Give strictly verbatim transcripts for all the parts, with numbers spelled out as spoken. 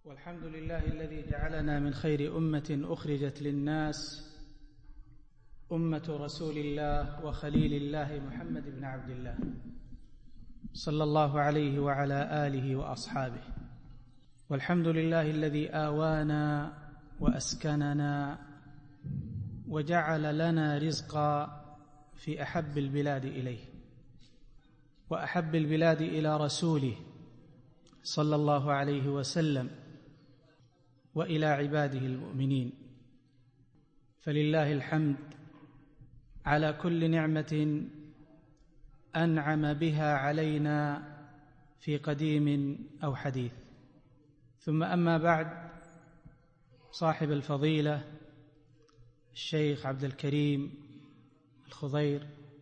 والحمد لله الذي جعلنا من خير أمة أخرجت للناس، أمة رسول الله وخليل الله محمد بن عبد الله صلى الله عليه وعلى آله وأصحابه. والحمد لله الذي آوانا وأسكننا وجعل لنا رزقا في أحب البلاد إليه وأحب البلاد إلى رسوله صلى الله عليه وسلم وإلى عباده المؤمنين. فلله الحمد على كل نعمة أنعم بها علينا في قديم أو حديث. ثم أما بعد، صاحب الفضيلة الشيخ عبد الكريم الخضير،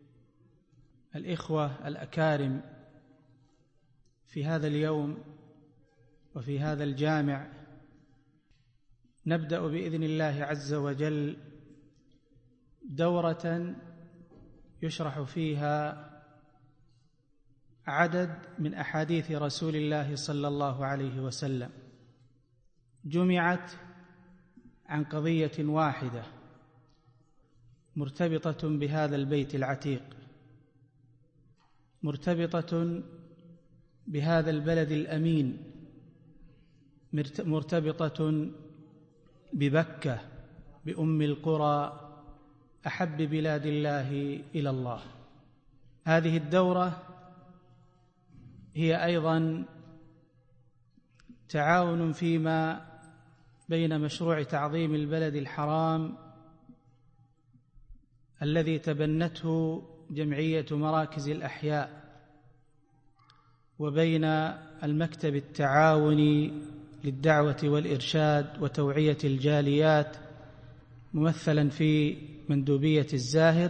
الإخوة الأكارم، في هذا اليوم وفي هذا الجامع نبدأ بإذن الله عز وجل دورة يشرح فيها عدد من أحاديث رسول الله صلى الله عليه وسلم، جمعت عن قضية واحدة مرتبطة بهذا البيت العتيق، مرتبطة بهذا البلد الأمين، مرتبطة ببكة، بأم القرى، أحب بلاد الله إلى الله. هذه الدورة هي أيضا تعاون فيما بين مشروع تعظيم البلد الحرام الذي تبنته جمعية مراكز الأحياء، وبين المكتب التعاوني للدعوة والإرشاد وتوعية الجاليات ممثلا في مندوبية الزاهر،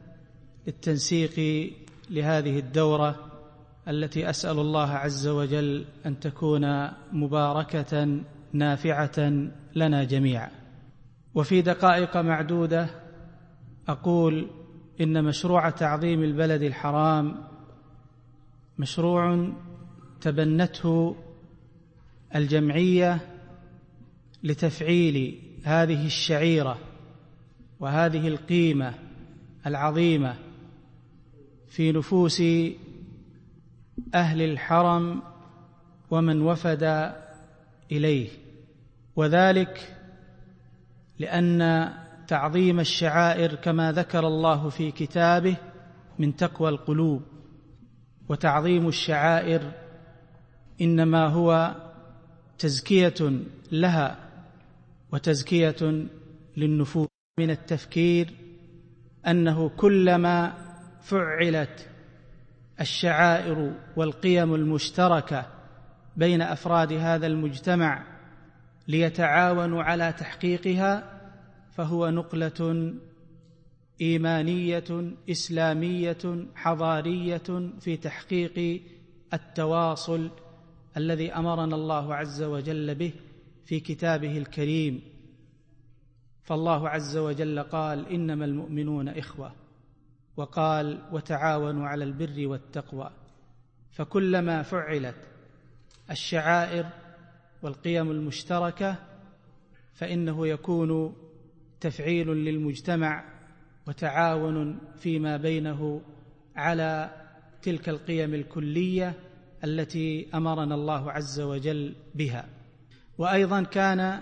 للتنسيق لهذه الدورة التي أسأل الله عز وجل أن تكون مباركة نافعة لنا جميعا. وفي دقائق معدودة أقول إن مشروع تعظيم البلد الحرام مشروع تبنته الجمعية لتفعيل هذه الشعيرة وهذه القيمة العظيمة في نفوس أهل الحرم ومن وفد إليه، وذلك لأن تعظيم الشعائر كما ذكر الله في كتابه من تقوى القلوب، وتعظيم الشعائر إنما هو تزكية لها وتزكية للنفوس. من التفكير أنه كلما فعلت الشعائر والقيم المشتركة بين أفراد هذا المجتمع ليتعاونوا على تحقيقها فهو نقلة إيمانية إسلامية حضارية في تحقيق التواصل الذي أمرنا الله عز وجل به في كتابه الكريم. فالله عز وجل قال: إنما المؤمنون إخوة، وقال: وتعاونوا على البر والتقوى. فكلما فعلت الشعائر والقيم المشتركة فإنه يكون تفعيل للمجتمع وتعاون فيما بينه على تلك القيم الكلية التي أمرنا الله عز وجل بها. وأيضا كان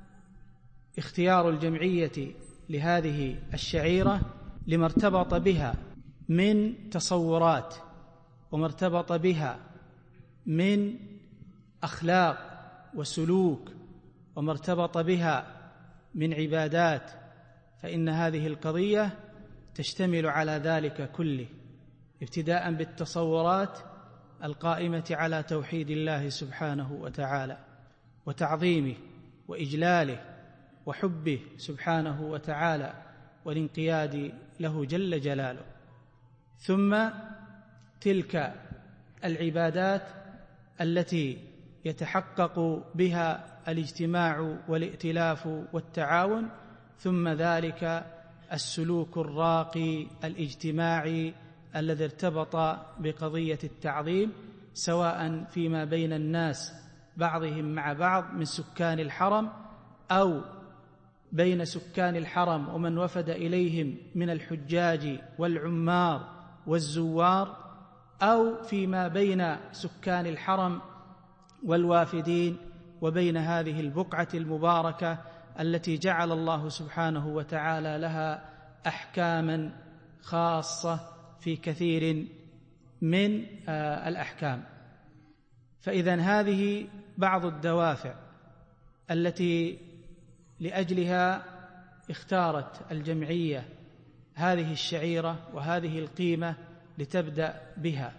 اختيار الجمعية لهذه الشعيرة لما ارتبط بها من تصورات وما ارتبط بها من أخلاق وسلوك وما ارتبط بها من عبادات، فإن هذه القضية تشتمل على ذلك كله، ابتداء بالتصورات القائمة على توحيد الله سبحانه وتعالى وتعظيمه وإجلاله وحبه سبحانه وتعالى والانقياد له جل جلاله، ثم تلك العبادات التي يتحقق بها الاجتماع والائتلاف والتعاون، ثم ذلك السلوك الراقي الاجتماعي الذي ارتبط بقضية التعظيم، سواء فيما بين الناس بعضهم مع بعض من سكان الحرم، أو بين سكان الحرم ومن وفد إليهم من الحجاج والعمار والزوار، أو فيما بين سكان الحرم والوافدين وبين هذه البقعة المباركة التي جعل الله سبحانه وتعالى لها أحكاما خاصة في كثير من الأحكام. فإذن هذه بعض الدوافع التي لأجلها اختارت الجمعية هذه الشعيرة وهذه القيمة لتبدأ بها.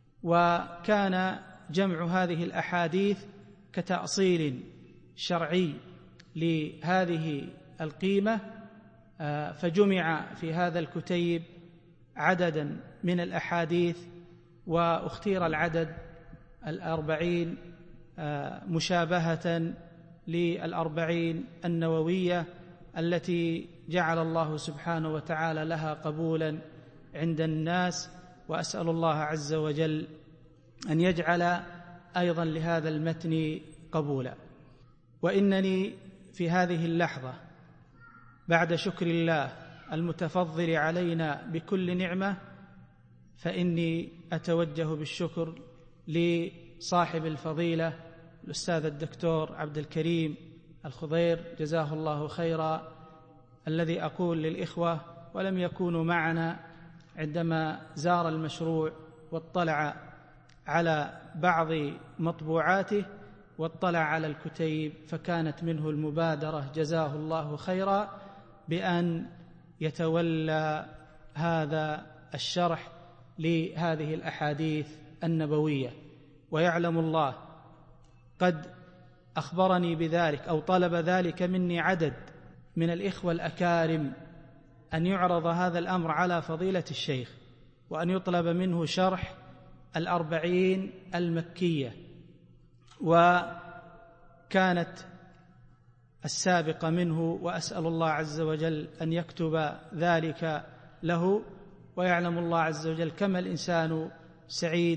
وكان جمع هذه الأحاديث كتأصيل شرعي لهذه القيمة، فجمع في هذا الكتيب عددا من الأحاديث، واختير العدد الأربعين مشابهة للأربعين النووية التي جعل الله سبحانه وتعالى لها قبولا عند الناس. وأسأل الله عز وجل أن يجعل أيضا لهذا المتن قبولا. وإنني في هذه اللحظة بعد شكر الله المتفضل علينا بكل نعمة، فإني أتوجه بالشكر لصاحب الفضيلة الأستاذ الدكتور عبد الكريم الخضير جزاه الله خيرا، الذي أقول للإخوة ولم يكونوا معنا عندما زار المشروع واطلع على بعض مطبوعاته واطلع على الكتيب، فكانت منه المبادرة جزاه الله خيرا بأن يتولى هذا الشرح لهذه الأحاديث النبوية. ويعلم الله قد أخبرني بذلك أو طلب ذلك مني عدد من الإخوة الأكارم أن يعرض هذا الأمر على فضيلة الشيخ، وأن يطلب منه شرح الأربعين المكية. وكانت السابقة منه، وأسأل الله عز وجل أن يكتب ذلك له. ويعلم الله عز وجل كما الإنسان سعيد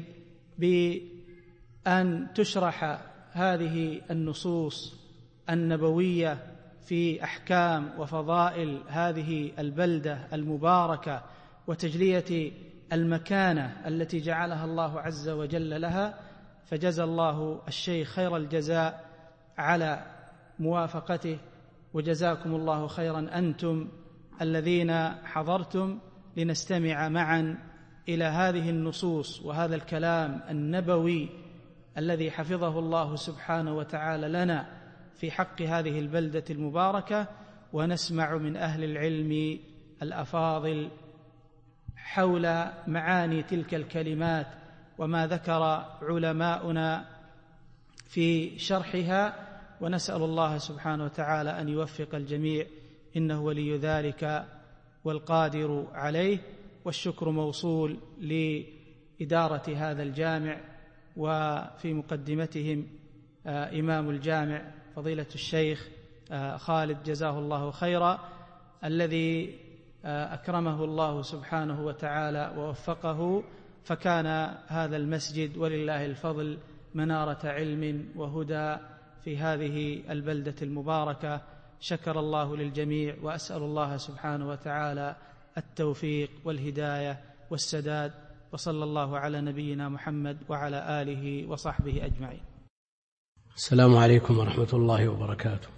بأن تشرح هذه النصوص النبوية في أحكام وفضائل هذه البلدة المباركة، وتجلية المكانة التي جعلها الله عز وجل لها. فجزى الله الشيخ خير الجزاء على موافقته، وجزاكم الله خيرا أنتم الذين حضرتم لنستمع معا إلى هذه النصوص وهذا الكلام النبوي الذي حفظه الله سبحانه وتعالى لنا في حق هذه البلدة المباركة، ونسمع من أهل العلم الأفاضل حول معاني تلك الكلمات وما ذكر علماؤنا في شرحها. ونسأل الله سبحانه وتعالى أن يوفق الجميع، إنه ولي ذلك والقادر عليه. والشكر موصول لإدارة هذا الجامع، وفي مقدمتهم إمام الجامع فضيلة الشيخ خالد جزاه الله خيرا، الذي أكرمه الله سبحانه وتعالى ووفقه، فكان هذا المسجد ولله الفضل منارة علم وهدى في هذه البلدة المباركة. شكر الله للجميع، وأسأل الله سبحانه وتعالى التوفيق والهداية والسداد، وصلى الله على نبينا محمد وعلى آله وصحبه أجمعين. السلام عليكم ورحمة الله وبركاته.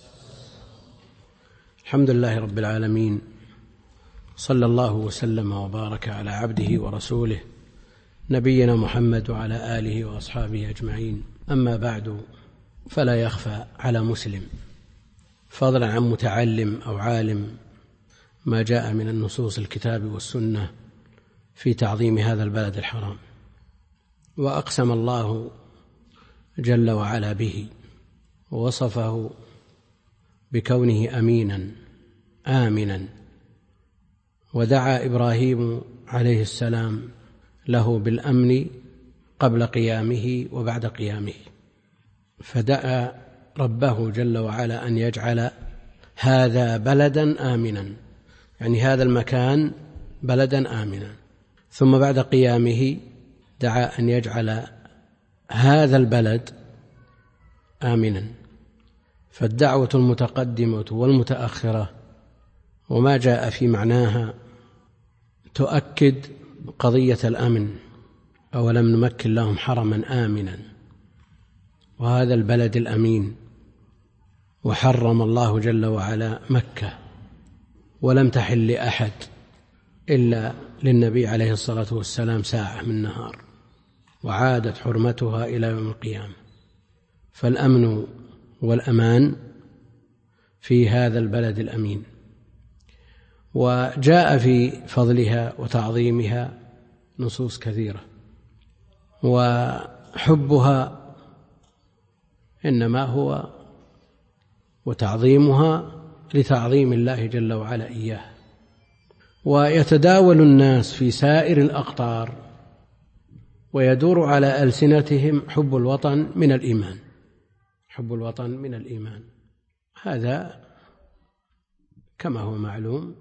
الحمد لله رب العالمين، صلى الله وسلم وبارك على عبده ورسوله نبينا محمد وعلى آله وأصحابه أجمعين. أما بعد، فلا يخفى على مسلم فضلا عن متعلم أو عالم ما جاء من النصوص الكتاب والسنة في تعظيم هذا البلد الحرام. وأقسم الله جل وعلا به، ووصفه بكونه أمينا آمنا. ودعا إبراهيم عليه السلام له بالأمن قبل قيامه وبعد قيامه، فدعا ربه جل وعلا أن يجعل هذا بلدا آمنا، يعني هذا المكان بلدا آمنا. ثم بعد قيامه دعا أن يجعل هذا البلد آمنا. فالدعوة المتقدمة والمتأخرة وما جاء في معناها تؤكد قضية الأمن. أولم نمكن لهم حرما آمنا، وهذا البلد الأمين، وحرم الله جل وعلا مكة ولم تحل لأحد إلا للنبي عليه الصلاة والسلام ساعة من نهار، وعادت حرمتها إلى يوم القيامة. فالأمن والأمان في هذا البلد الأمين. وجاء في فضلها وتعظيمها نصوص كثيرة، وحبها إنما هو وتعظيمها لتعظيم الله جل وعلا إياه. ويتداول الناس في سائر الأقطار ويدور على ألسنتهم حب الوطن من الإيمان، حب الوطن من الإيمان. هذا كما هو معلوم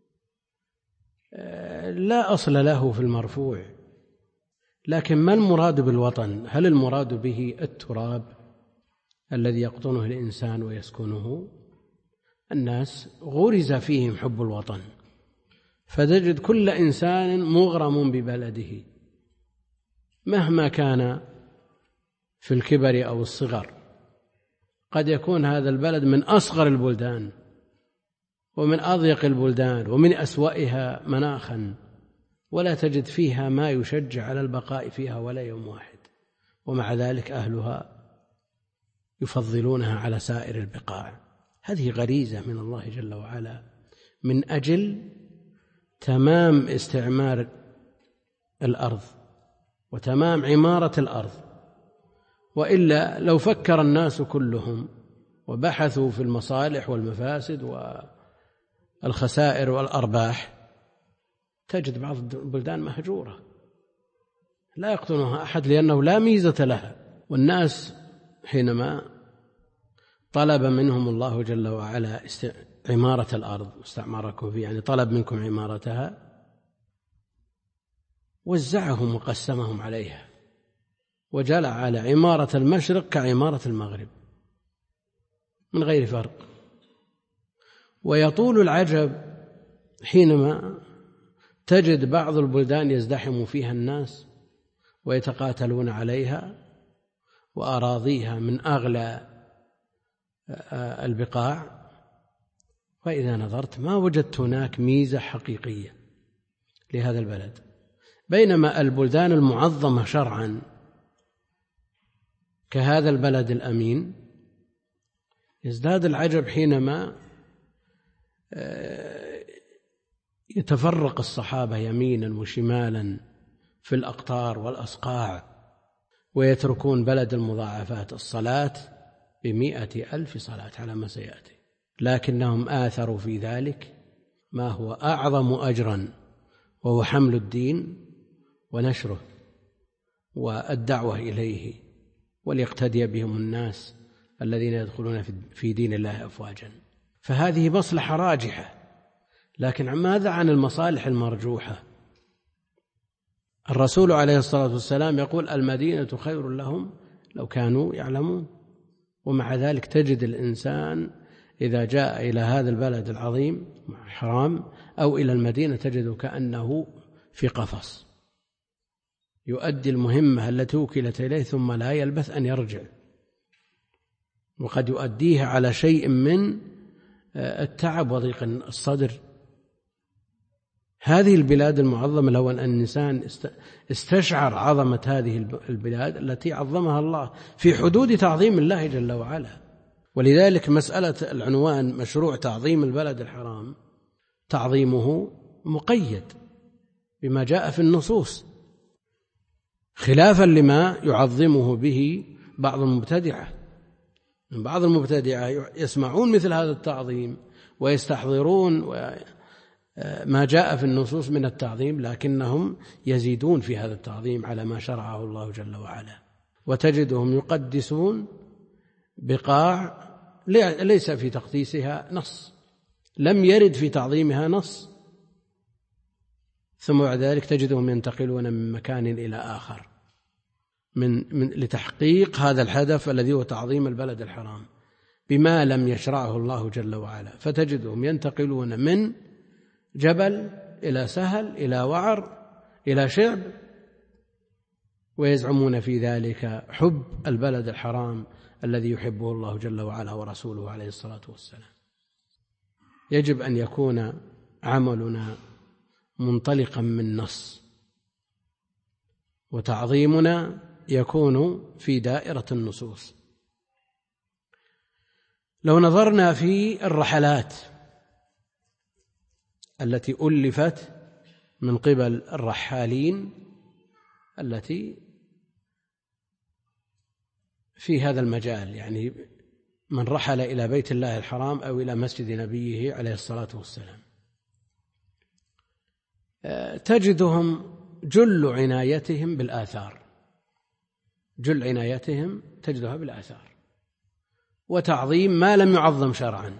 لا أصل له في المرفوع. لكن ما المراد بالوطن؟ هل المراد به التراب الذي يقطنه الإنسان ويسكنه؟ الناس غرز فيهم حب الوطن، فتجد كل إنسان مغرم ببلده مهما كان في الكبر أو الصغر. قد يكون هذا البلد من أصغر البلدان ومن أضيق البلدان ومن أسوأها مناخا، ولا تجد فيها ما يشجع على البقاء فيها ولا يوم واحد، ومع ذلك أهلها يفضلونها على سائر البقاع. هذه غريزة من الله جل وعلا من أجل تمام استعمار الأرض وتمام عمارة الأرض. وإلا لو فكر الناس كلهم وبحثوا في المصالح والمفاسد والخسائر والأرباح تجد بعض البلدان مهجورة لا يقطنها أحد لأنه لا ميزة لها. والناس حينما طلب منهم الله جل وعلا عمارة الأرض واستعماركم فيها، يعني طلب منكم عمارتها، وزعهم وقسمهم عليها وجعل على عمارة المشرق كعمارة المغرب من غير فرق. ويطول العجب حينما تجد بعض البلدان يزدحم فيها الناس ويتقاتلون عليها وأراضيها من أغلى البقاع، فإذا نظرت ما وجدت هناك ميزة حقيقية لهذا البلد. بينما البلدان المعظمة شرعا كهذا البلد الأمين يزداد العجب حينما يتفرق الصحابة يمينا وشمالا في الأقطار والأصقاع ويتركون بلد المضاعفات الصلاة بمئة ألف صلاة على ما سيأتي، لكنهم آثروا في ذلك ما هو أعظم أجرا، وهو حمل الدين ونشره والدعوة إليه، وليقتدي بهم الناس الذين يدخلون في دين الله أفواجا. فهذه مصلحة راجحة. لكن ماذا عن المصالح المرجوحة؟ الرسول عليه الصلاة والسلام يقول المدينة خير لهم لو كانوا يعلمون، ومع ذلك تجد الإنسان إذا جاء إلى هذا البلد العظيم حرام أو إلى المدينة تجد كأنه في قفص يؤدي المهمة التي وكلت إليه ثم لا يلبث أن يرجع، وقد يؤديها على شيء من التعب وضيق الصدر. هذه البلاد المعظمة لو أن الإنسان استشعر عظمة هذه البلاد التي عظمها الله في حدود تعظيم الله جل وعلا. ولذلك مسألة العنوان مشروع تعظيم البلد الحرام تعظيمه مقيد بما جاء في النصوص، خلافا لما يعظمه به بعض المبتدعة. من بعض المبتدعة يسمعون مثل هذا التعظيم ويستحضرون ما جاء في النصوص من التعظيم، لكنهم يزيدون في هذا التعظيم على ما شرعه الله جل وعلا، وتجدهم يقدسون بقاع ليس في تقديسها نص، لم يرد في تعظيمها نص، ثم بعد ذلك تجدهم ينتقلون من مكان إلى آخر من, من لتحقيق هذا الهدف الذي هو تعظيم البلد الحرام بما لم يشرعه الله جل وعلا، فتجدهم ينتقلون من جبل إلى سهل إلى وعر إلى شعب، ويزعمون في ذلك حب البلد الحرام الذي يحبه الله جل وعلا ورسوله عليه الصلاة والسلام. يجب أن يكون عملنا منطلقا من نص، وتعظيمنا يكون في دائرة النصوص. لو نظرنا في الرحلات التي ألفت من قبل الرحالين التي في هذا المجال، يعني من رحل إلى بيت الله الحرام أو إلى مسجد نبيه عليه الصلاة والسلام، تجدهم جل عنايتهم بالآثار، جل عنايتهم تجدها بالآثار وتعظيم ما لم يعظم شرعا.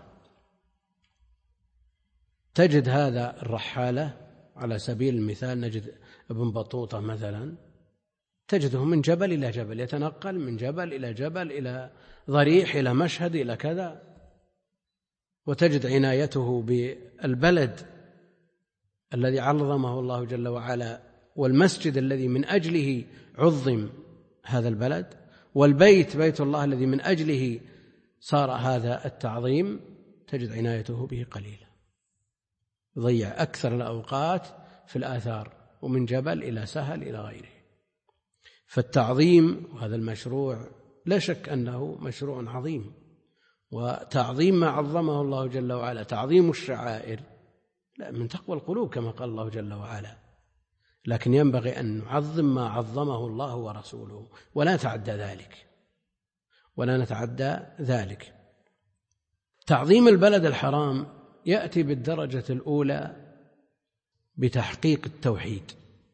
تجد هذا الرحالة على سبيل المثال، نجد ابن بطوطة مثلا، تجده من جبل إلى جبل، يتنقل من جبل إلى جبل إلى ضريح إلى مشهد إلى كذا، وتجد عنايته بالبلد الذي عظمه الله جل وعلا، والمسجد الذي من أجله عظم هذا البلد، والبيت بيت الله الذي من أجله صار هذا التعظيم، تجد عنايته به قليلا، يضيع أكثر الأوقات في الآثار ومن جبل إلى سهل إلى غيره. فالتعظيم وهذا المشروع لا شك أنه مشروع عظيم، وتعظيم ما عظمه الله جل وعلا، تعظيم الشعائر لا من تقوى القلوب كما قال الله جل وعلا، لكن ينبغي أن نعظم ما عظمه الله ورسوله ولا نتعدى ذلك ولا نتعدى ذلك. تعظيم البلد الحرام يأتي بالدرجة الأولى بتحقيق التوحيد،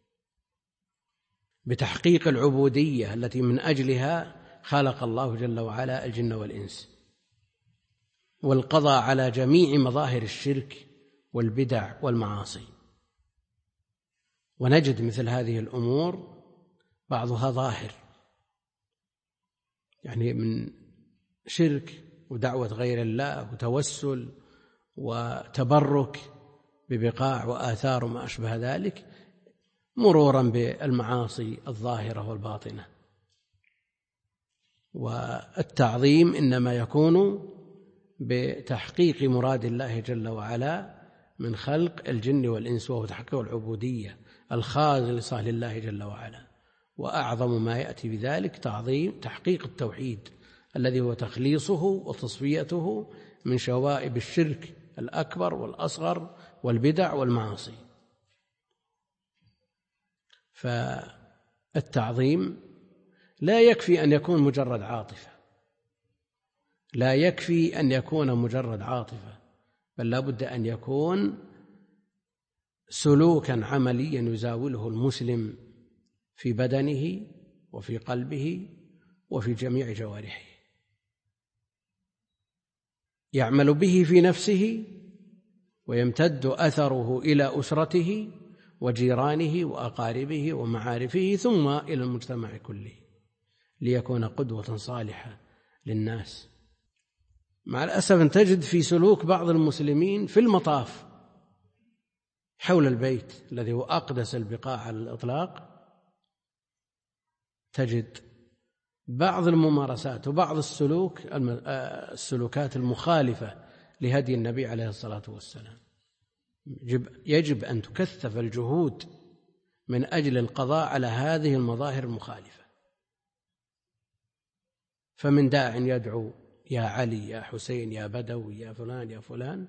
بتحقيق العبودية التي من أجلها خلق الله جل وعلا الجن والإنس، والقضاء على جميع مظاهر الشرك والبدع والمعاصي. ونجد مثل هذه الأمور بعضها ظاهر، يعني من شرك ودعوة غير الله وتوسل وتبرك ببقاع وآثار وما أشبه ذلك، مرورا بالمعاصي الظاهرة والباطنة. والتعظيم إنما يكون بتحقيق مراد الله جل وعلا من خلق الجن والإنس، وهو تحقيق العبودية الخالصة لله جل وعلا. وأعظم ما يأتي بذلك تعظيم تحقيق التوحيد الذي هو تخليصه وتصفيته من شوائب الشرك الأكبر والأصغر والبدع والمعاصي. فالتعظيم لا يكفي أن يكون مجرد عاطفة، لا يكفي أن يكون مجرد عاطفة، بل لا بد أن يكون سلوكا عمليا يزاوله المسلم في بدنه وفي قلبه وفي جميع جوارحه، يعمل به في نفسه ويمتد أثره إلى أسرته وجيرانه وأقاربه ومعارفه ثم إلى المجتمع كله، ليكون قدوة صالحة للناس. مع الأسف تجد في سلوك بعض المسلمين في المطاف حول البيت الذي هو أقدس البقاع على الإطلاق، تجد بعض الممارسات وبعض السلوك السلوكات المخالفة لهدي النبي عليه الصلاة والسلام. يجب أن تكثف الجهود من أجل القضاء على هذه المظاهر المخالفة. فمن داع يدعو يا علي يا حسين يا بدوي يا فلان يا فلان،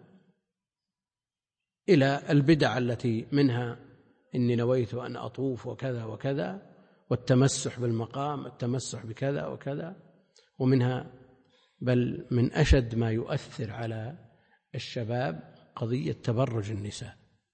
إلى البدع التي منها إني نويت أن أطوف وكذا وكذا، والتمسح بالمقام، التمسح بكذا وكذا، ومنها بل من أشد ما يؤثر على الشباب قضية تبرج النساء.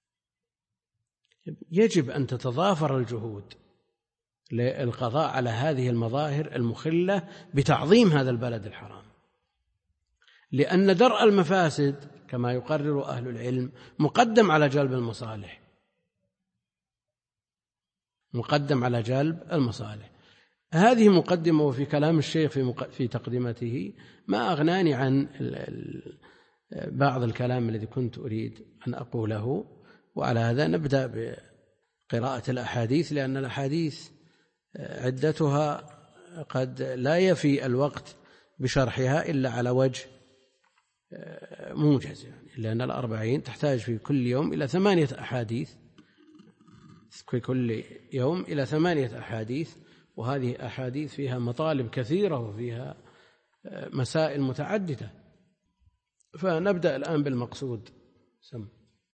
يجب أن تتضافر الجهود للقضاء على هذه المظاهر المخلة بتعظيم هذا البلد الحرام، لأن درء المفاسد كما يقرر أهل العلم مقدم على جلب المصالح، مقدم على جلب المصالح. هذه مقدمة، وفي كلام الشيخ في, في تقدمته ما أغناني عن بعض الكلام الذي كنت أريد أن أقوله. وعلى هذا نبدأ بقراءة الأحاديث، لأن الأحاديث عدتها قد لا يفي الوقت بشرحها إلا على وجه موجز، يعني لأن الأربعين تحتاج في كل يوم إلى ثمانية أحاديث، في كل يوم إلى ثمانية أحاديث، وهذه أحاديث فيها مطالب كثيرة وفيها مسائل متعددة. فنبدأ الآن بالمقصود. سم.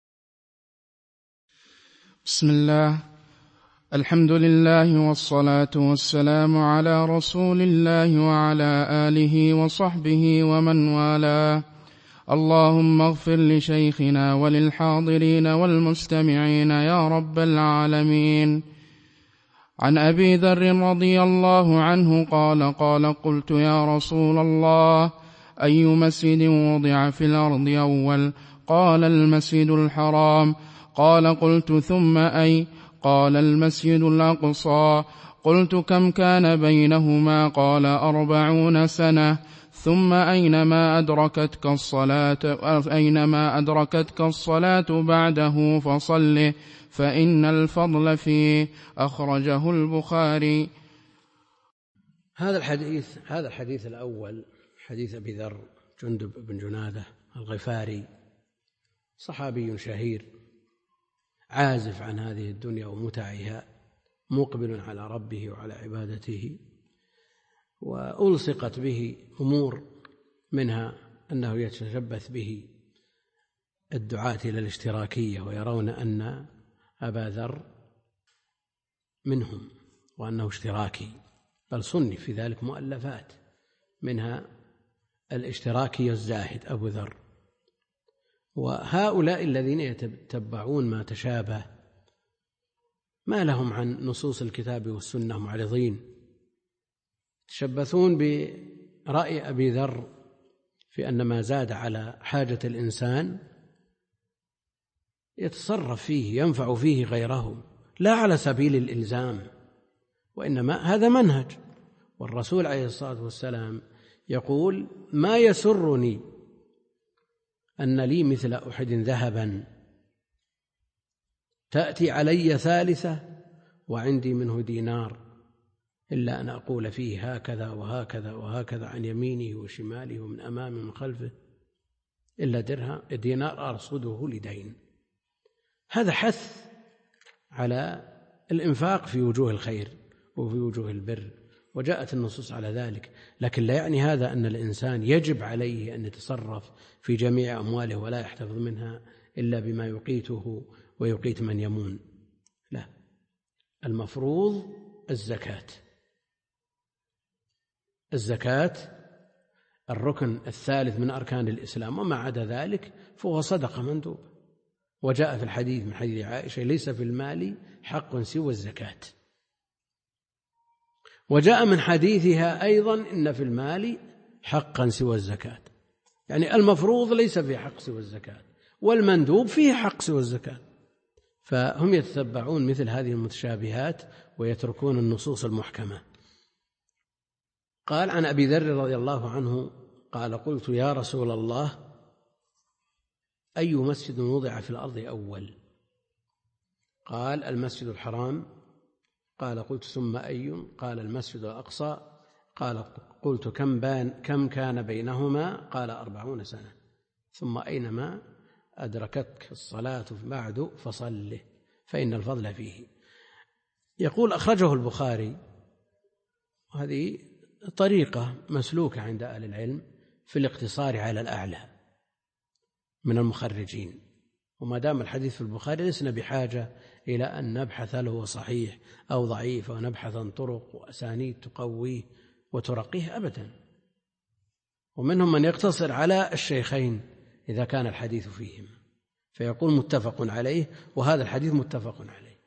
بسم الله، الحمد لله والصلاة والسلام على رسول الله وعلى آله وصحبه ومن والاه. اللهم اغفر لشيخنا وللحاضرين والمستمعين يا رب العالمين. عن أبي ذر رضي الله عنه قال قال قلت يا رسول الله أي مسجد وضع في الأرض أول؟ قال المسجد الحرام. قال قلت ثم أي؟ قال المسجد الأقصى. قلت كم كان بينهما؟ قال أربعون سنة. ثم أينما أدركتك الصلاة أينما أدركتك الصلاة بعده فصل فإن الفضل فيه. أخرجه البخاري. هذا الحديث هذا الحديث الأول حديث أبي ذر جندب بن جنادة الغفاري، صحابي شهير عازف عن هذه الدنيا ومتعها، مقبل على ربه وعلى عبادته، وألصقت به أمور، منها أنه يتشبث به الدعاة إلى الاشتراكية، ويرون أن أبا ذر منهم وأنه اشتراكي، بل صنف في ذلك مؤلفات، منها الاشتراكي الزاهد أبو ذر. وهؤلاء الذين يتبعون ما تشابه ما لهم عن نصوص الكتاب والسنة معرضين، تشبثون برأي أبي ذر في أن ما زاد على حاجة الإنسان يتصرف فيه ينفع فيه غيره، لا على سبيل الإلزام، وإنما هذا منهج. والرسول عليه الصلاة والسلام يقول ما يسرني أن لي مثل أحد ذهبا تأتي علي ثالثة وعندي منه دينار، إلا أن أقول فيه هكذا وهكذا وهكذا عن يمينه وشماله ومن أمامه ومن خلفه، إلا درهم دينار أرصده لدين. هذا حث على الإنفاق في وجوه الخير وفي وجوه البر، وجاءت النصوص على ذلك، لكن لا يعني هذا أن الإنسان يجب عليه أن يتصرف في جميع أمواله ولا يحتفظ منها إلا بما يقيته ويقيت من يمون. لا، المفروض الزكاة. الزكاة الركن الثالث من أركان الإسلام، وما عدا ذلك فهو صدقة مندوب. وجاء في الحديث من حديث عائشة ليس في المال حق سوى الزكاة. وجاء من حديثها أيضا إن في المال حقا سوى الزكاة، يعني المفروض ليس في حق سوى الزكاة، والمندوب فيه حق سوى الزكاة. فهم يتتبعون مثل هذه المتشابهات ويتركون النصوص المحكمة. قال عن أبي ذر رضي الله عنه قال قلت يا رسول الله أي مسجد وضع في الأرض أول؟ قال المسجد الحرام. قال قلت ثم أي؟ قال المسجد الأقصى. قال قلت كم, بان كم كان بينهما؟ قال أربعون سنة. ثم أينما أدركتك الصلاة بعد فصله فإن الفضل فيه. يقول أخرجه البخاري. هذه طريقة مسلوكة عند أهل العلم في الاقتصار على الأعلى من المخرجين، وما دام الحديث في البخاري لسنا بحاجة إلى أن نبحث هل هو صحيح أو ضعيف ونبحث عن طرق وأسانيد تقويه وترقيه أبدا. ومنهم من يقتصر على الشيخين إذا كان الحديث فيهما فيقول متفق عليه، وهذا الحديث متفق عليه.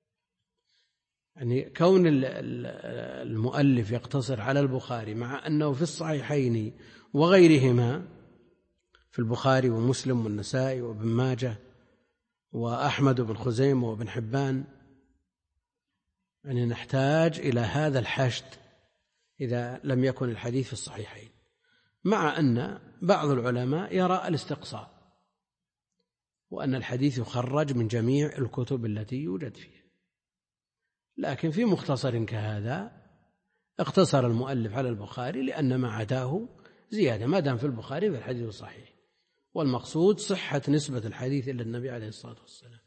يعني كون المؤلف يقتصر على البخاري مع أنه في الصحيحين وغيرهما، في البخاري ومسلم والنسائي وابن ماجه وأحمد بن خزيمة وابن حبان، يعني نحتاج إلى هذا الحشد إذا لم يكن الحديث في الصحيحين، مع أن بعض العلماء يرى الاستقصاء وأن الحديث يخرج من جميع الكتب التي يوجد فيها، لكن في مختصر كهذا اقتصر المؤلف على البخاري لأن ما عداه زيادة، ما دام في البخاري في الحديث الصحيح، والمقصود صحة نسبة الحديث إلى النبي عليه الصلاة والسلام.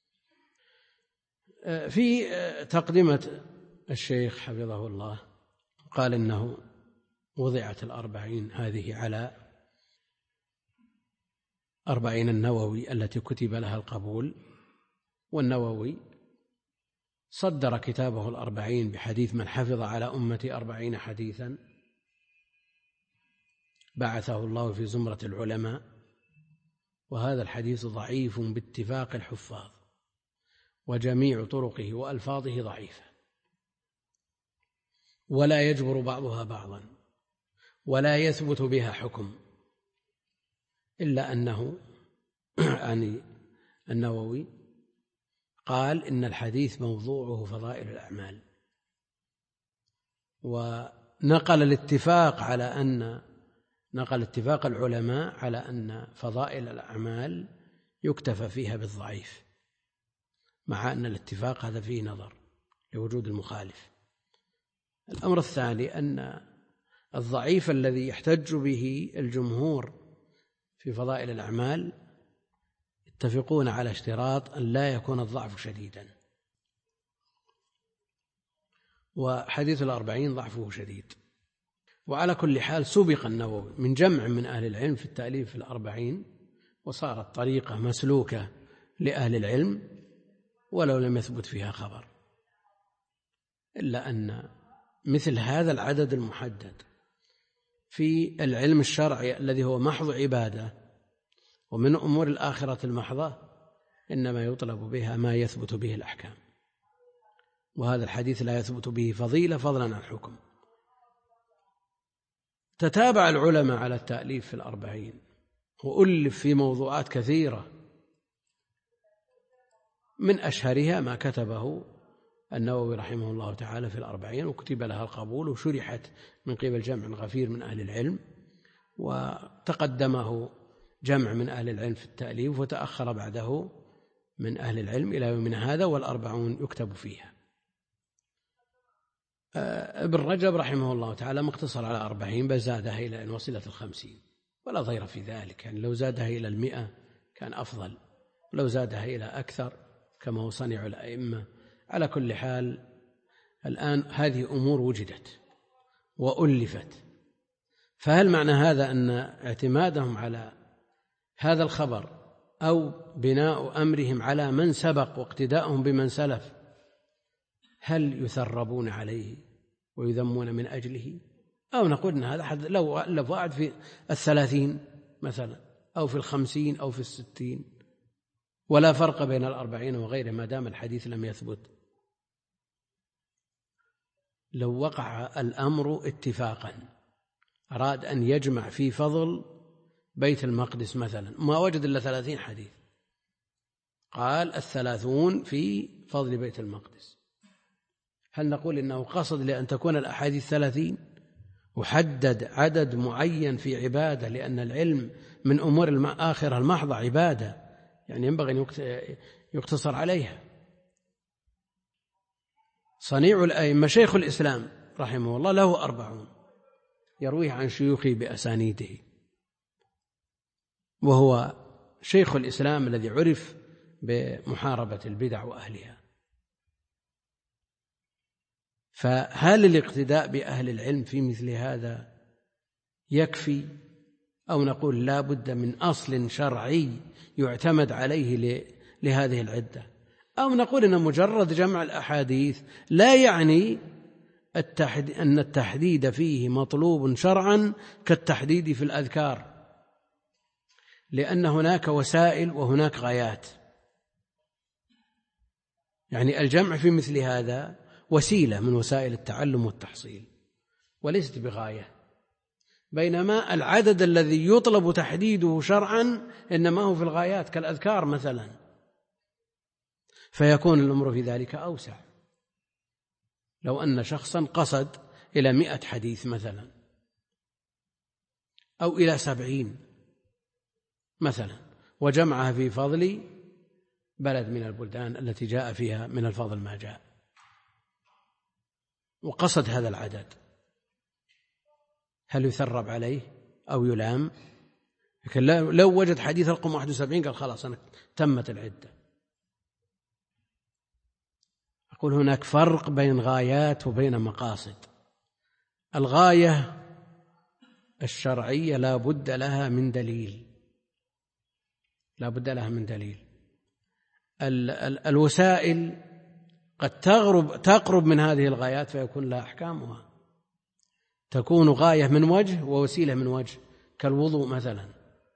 في تقدمة الشيخ حفظه الله قال إنه وضعت الأربعين هذه على أربعين النووي التي كتب لها القبول، والنووي صدر كتابه الأربعين بحديث من حفظ على أمتي أربعين حديثا بعثه الله في زمرة العلماء، وهذا الحديث ضعيف باتفاق الحفاظ، وجميع طرقه وألفاظه ضعيفة، ولا يجبر بعضها بعضا، ولا يثبت بها حكم، إلا أنه يعني النووي قال إن الحديث موضوعه فضائل الأعمال، ونقل الاتفاق على أن نقل اتفاق العلماء على أن فضائل الأعمال يكتفى فيها بالضعيف، مع أن الاتفاق هذا فيه نظر لوجود المخالف. الأمر الثاني أن الضعيف الذي يحتج به الجمهور في فضائل الأعمال يتفقون على اشتراط أن لا يكون الضعف شديدا، وحديث الأربعين ضعفه شديد. وعلى كل حال سبق النووي من جمع من أهل العلم في التأليف في الأربعين، وصارت طريقة مسلوكة لأهل العلم ولو لم يثبت فيها خبر، إلا أن مثل هذا العدد المحدد في العلم الشرعي الذي هو محض عبادة ومن أمور الآخرة المحضة إنما يطلب بها ما يثبت به الأحكام، وهذا الحديث لا يثبت به فضيلة فضلا عن الحكم. تتابع العلماء على التأليف في الأربعين، وألف في موضوعات كثيرة، من أشهرها ما كتبه النووي رحمه الله تعالى في الأربعين، وكتب لها القبول وشرحت من قبل جمع غفير من أهل العلم، وتقدمه جمع من أهل العلم في التأليف، وتأخر بعده من أهل العلم إلى يومنا هذا، والأربعون يكتب فيها. ابن رجب رحمه الله تعالى مقتصر على أربعين، بل زادها إلى أن وصلت الخمسين، ولا ضير في ذلك، يعني لو زادها إلى المئة كان أفضل، ولو زادها إلى أكثر كما هو صنيع الأئمة. على كل حال الآن هذه أمور وجدت وألفت، فهل معنى هذا أن اعتمادهم على هذا الخبر أو بناء أمرهم على من سبق واقتداءهم بمن سلف هل يثربون عليه ويذمون من أجله، أو نقول أن هذا حد لو ألف واحد في الثلاثين مثلا أو في الخمسين أو في الستين ولا فرق بين الأربعين وغيره ما دام الحديث لم يثبت؟ لو وقع الأمر اتفاقا، أراد أن يجمع في فضل بيت المقدس مثلا، ما وجد إلا ثلاثين حديث، قال الثلاثون في فضل بيت المقدس، هل نقول إنه قصد لأن تكون الأحاديث ثلاثين وحدد عدد معين في عبادة، لأن العلم من أمور الآخرة المحضة عبادة، يعني ينبغي أن يقتصر عليها؟ صنيع الأئمة شيخ الإسلام رحمه الله له أربعون يرويه عن شيوخه بأسانيده، وهو شيخ الإسلام الذي عرف بمحاربة البدع وأهلها. فهل الاقتداء بأهل العلم في مثل هذا يكفي، أو نقول لا بد من أصل شرعي يعتمد عليه لهذه العدة، أو نقول إن مجرد جمع الأحاديث لا يعني أن التحديد فيه مطلوب شرعا كالتحديد في الأذكار، لأن هناك وسائل وهناك غايات، يعني الجمع في مثل هذا وسيلة من وسائل التعلم والتحصيل وليست بغاية، بينما العدد الذي يطلب تحديده شرعا إنما هو في الغايات كالأذكار مثلا، فيكون الأمر في ذلك أوسع. لو أن شخصا قصد إلى مئة حديث مثلا أو إلى سبعين مثلا وجمعها في فضل بلد من البلدان التي جاء فيها من الفضل ما جاء، وقصد هذا العدد، هل يثرب عليه أو يلام؟ لكن لو وجد حديث رقم واحد وسبعين قال خلاص أنا تمت العدة. أقول هناك فرق بين غايات وبين مقاصد. الغاية الشرعية لا بد لها من دليل، لا بد لها من دليل. ال ال الوسائل قد تقرب, تقرب من هذه الغايات فيكون لها أحكامها، تكون غاية من وجه ووسيلة من وجه، كالوضوء مثلا.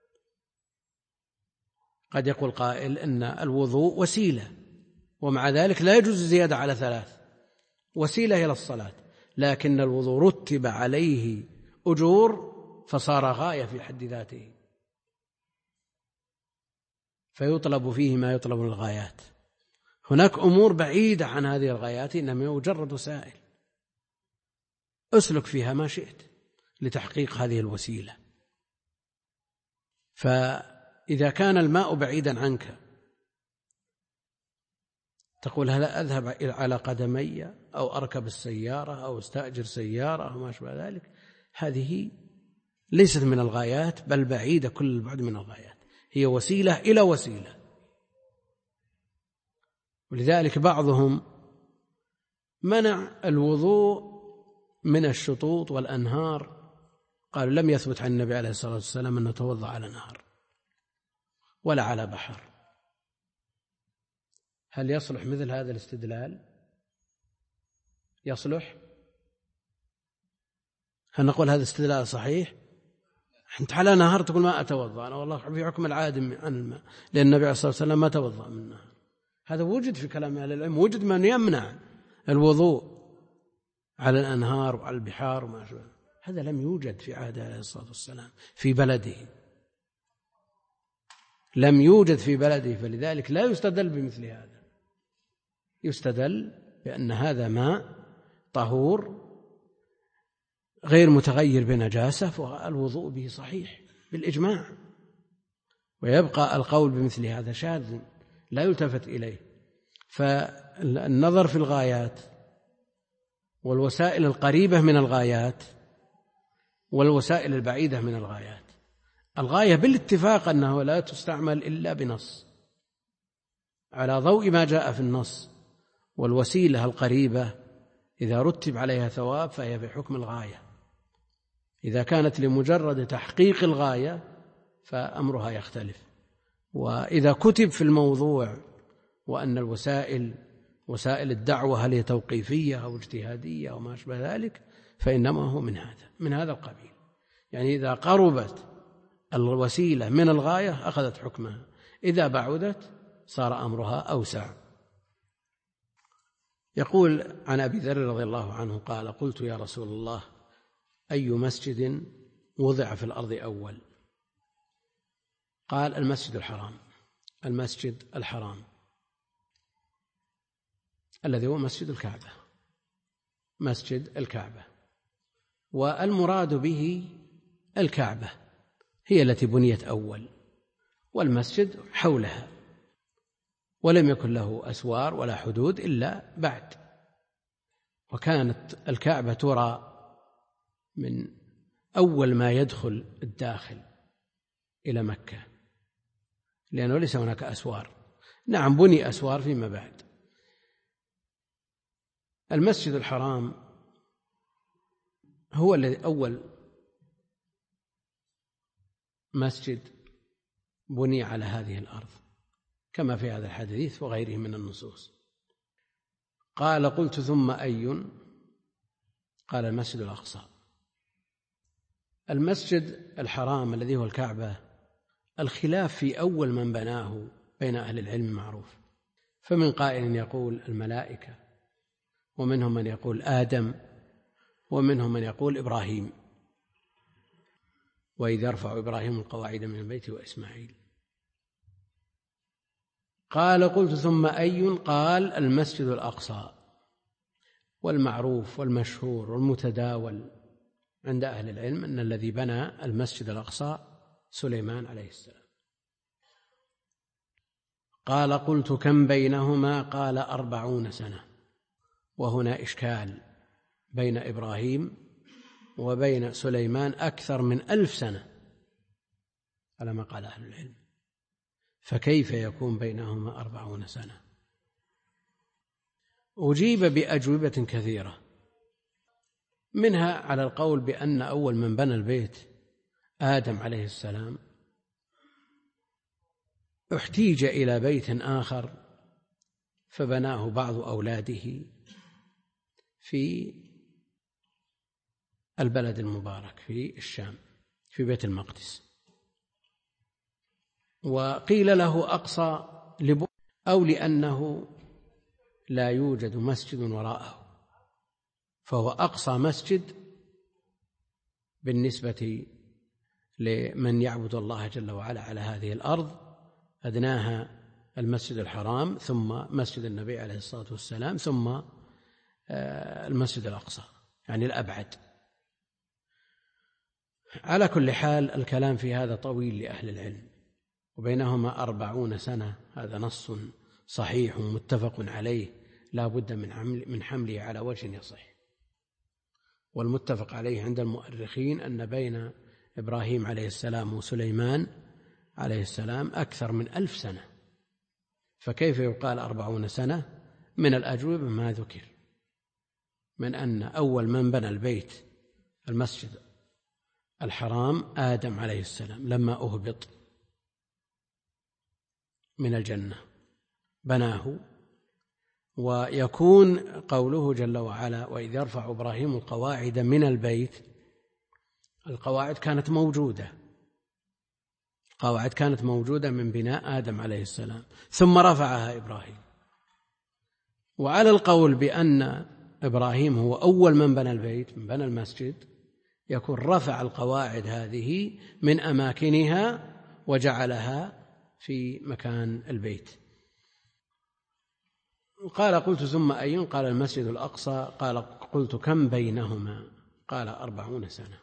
قد يقول قائل إن الوضوء وسيلة ومع ذلك لا يجوز زيادة على ثلاث، وسيلة إلى الصلاة، لكن الوضوء رتب عليه أجور فصار غاية في حد ذاته، فيطلب فيه ما يطلب للغايات. هناك أمور بعيدة عن هذه الغايات إنما مجرد وسائل أسلك فيها ما شئت لتحقيق هذه الوسيلة. فإذا كان الماء بعيدا عنك تقول هل أذهب على قدمي أو أركب السيارة أو استأجر سيارة أو ما شابه ذلك، هذه ليست من الغايات بل بعيدة كل البعد من الغايات، هي وسيلة إلى وسيلة. ولذلك بعضهم منع الوضوء من الشطوط والأنهار، قالوا لم يثبت عن النبي عليه الصلاة والسلام أنه توضأ على نهر ولا على بحر. هل يصلح مثل هذا الاستدلال؟ يصلح؟ هل نقول هذا استدلال صحيح؟ أنت على نهر تقول ما أتوضأ، أنا والله في حكم العادم عن الماء لأن النبي عليه الصلاة والسلام ما توضأ من النهر. هذا وجد في كلام أهل العلم، وجد من يمنع الوضوء على الأنهار وعلى البحار وما شابه، هذا لم يوجد في عهد عليه الصلاة والسلام في بلده، لم يوجد في بلده، فلذلك لا يستدل بمثل هذا. يستدل بأن هذا ماء طهور غير متغير بنجاسة والوضوء به صحيح بالإجماع، ويبقى القول بمثل هذا شاذ لا يلتفت إليه. فالنظر في الغايات والوسائل القريبة من الغايات والوسائل البعيدة من الغايات. الغاية بالاتفاق أنه لا تستعمل إلا بنص على ضوء ما جاء في النص، والوسيلة القريبة إذا رتب عليها ثواب فهي بحكم الغاية. إذا كانت لمجرد تحقيق الغاية فأمرها يختلف. وإذا كتب في الموضوع وأن الوسائل وسائل الدعوة هل هي توقيفية أو اجتهادية أو ما أشبه ذلك فإنما هو من هذا من هذا القبيل. يعني إذا قربت الوسيلة من الغاية أخذت حكمها، إذا بعدت صار أمرها أوسع. يقول عن أبي ذر رضي الله عنه قال قلت يا رسول الله أي مسجد وضع في الأرض أول؟ قال المسجد الحرام. المسجد الحرام الذي هو مسجد الكعبة، مسجد الكعبة، والمراد به الكعبة هي التي بنيت أول، والمسجد حولها، ولم يكن له أسوار ولا حدود إلا بعد. وكانت الكعبة ترى من أول ما يدخل الداخل إلى مكة، لأنه ليس هناك أسوار. نعم بني أسوار فيما بعد. المسجد الحرام هو الذي أول مسجد بني على هذه الأرض كما في هذا الحديث وغيره من النصوص. قال قلت ثم أي؟ قال المسجد الأقصى. المسجد الحرام الذي هو الكعبة الخلاف في أول من بناه بين أهل العلم معروف، فمن قائل يقول الملائكة، ومنهم من يقول آدم، ومنهم من يقول إبراهيم، وإذ يرفع إبراهيم القواعد من البيت وإسماعيل. قال قلت ثم أي؟ قال المسجد الأقصى. والمعروف والمشهور والمتداول عند أهل العلم أن الذي بنى المسجد الأقصى سليمان عليه السلام. قال قلت كم بينهما؟ قال أربعون سنة. وهنا إشكال، بين إبراهيم وبين سليمان أكثر من ألف سنة على ما قال أهل العلم، فكيف يكون بينهما أربعون سنة؟ أجيب بأجوبة كثيرة، منها على القول بأن أول من بنى البيت آدم عليه السلام، احتيج إلى بيت آخر فبناه بعض أولاده في البلد المبارك في الشام في بيت المقدس، وقيل له أقصى لب أو لأنه لا يوجد مسجد وراءه، فهو أقصى مسجد بالنسبة لمن يعبد الله جل وعلا على هذه الأرض، أدناها المسجد الحرام، ثم مسجد النبي عليه الصلاة والسلام، ثم المسجد الأقصى، يعني الأبعد. على كل حال الكلام في هذا طويل لأهل العلم، وبينهما أربعون سنة، هذا نص صحيح متفق عليه لا بد من حمله على وجه يصح. والمتفق عليه عند المؤرخين أن بين إبراهيم عليه السلام وسليمان عليه السلام أكثر من ألف سنة، فكيف يقال أربعون سنة؟ من الأجوبة ما ذكر من أن أول من بنى البيت المسجد الحرام آدم عليه السلام لما أهبط من الجنة بناه. ويكون قوله جل وعلا وإذ يرفع إبراهيم القواعد من البيت، القواعد كانت موجودة، القواعد كانت موجودة من بناء آدم عليه السلام ثم رفعها إبراهيم. وعلى القول بأن إبراهيم هو أول من بنى البيت، من بنى المسجد، يكون رفع القواعد هذه من أماكنها وجعلها في مكان البيت. قال قلت ثم أي؟ قال المسجد الأقصى. قال قلت كم بينهما؟ قال أربعون سنة.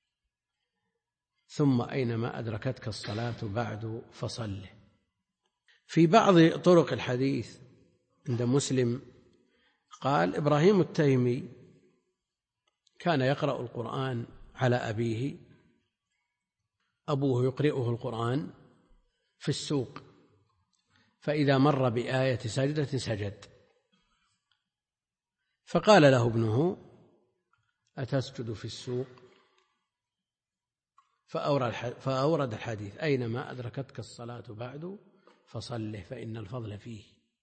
ثم أينما أدركتك الصلاة بعد فصل. في بعض طرق الحديث عند مسلم قال إبراهيم التيمي كان يقرأ القرآن على أبيه، أبوه يقرئه القرآن في السوق، فإذا مر بآية سجدة سجد، فقال له ابنه أتسجد في السوق؟ فأورد الحديث أينما أدركتك الصلاة بعد فصله فإن الفضل فيه،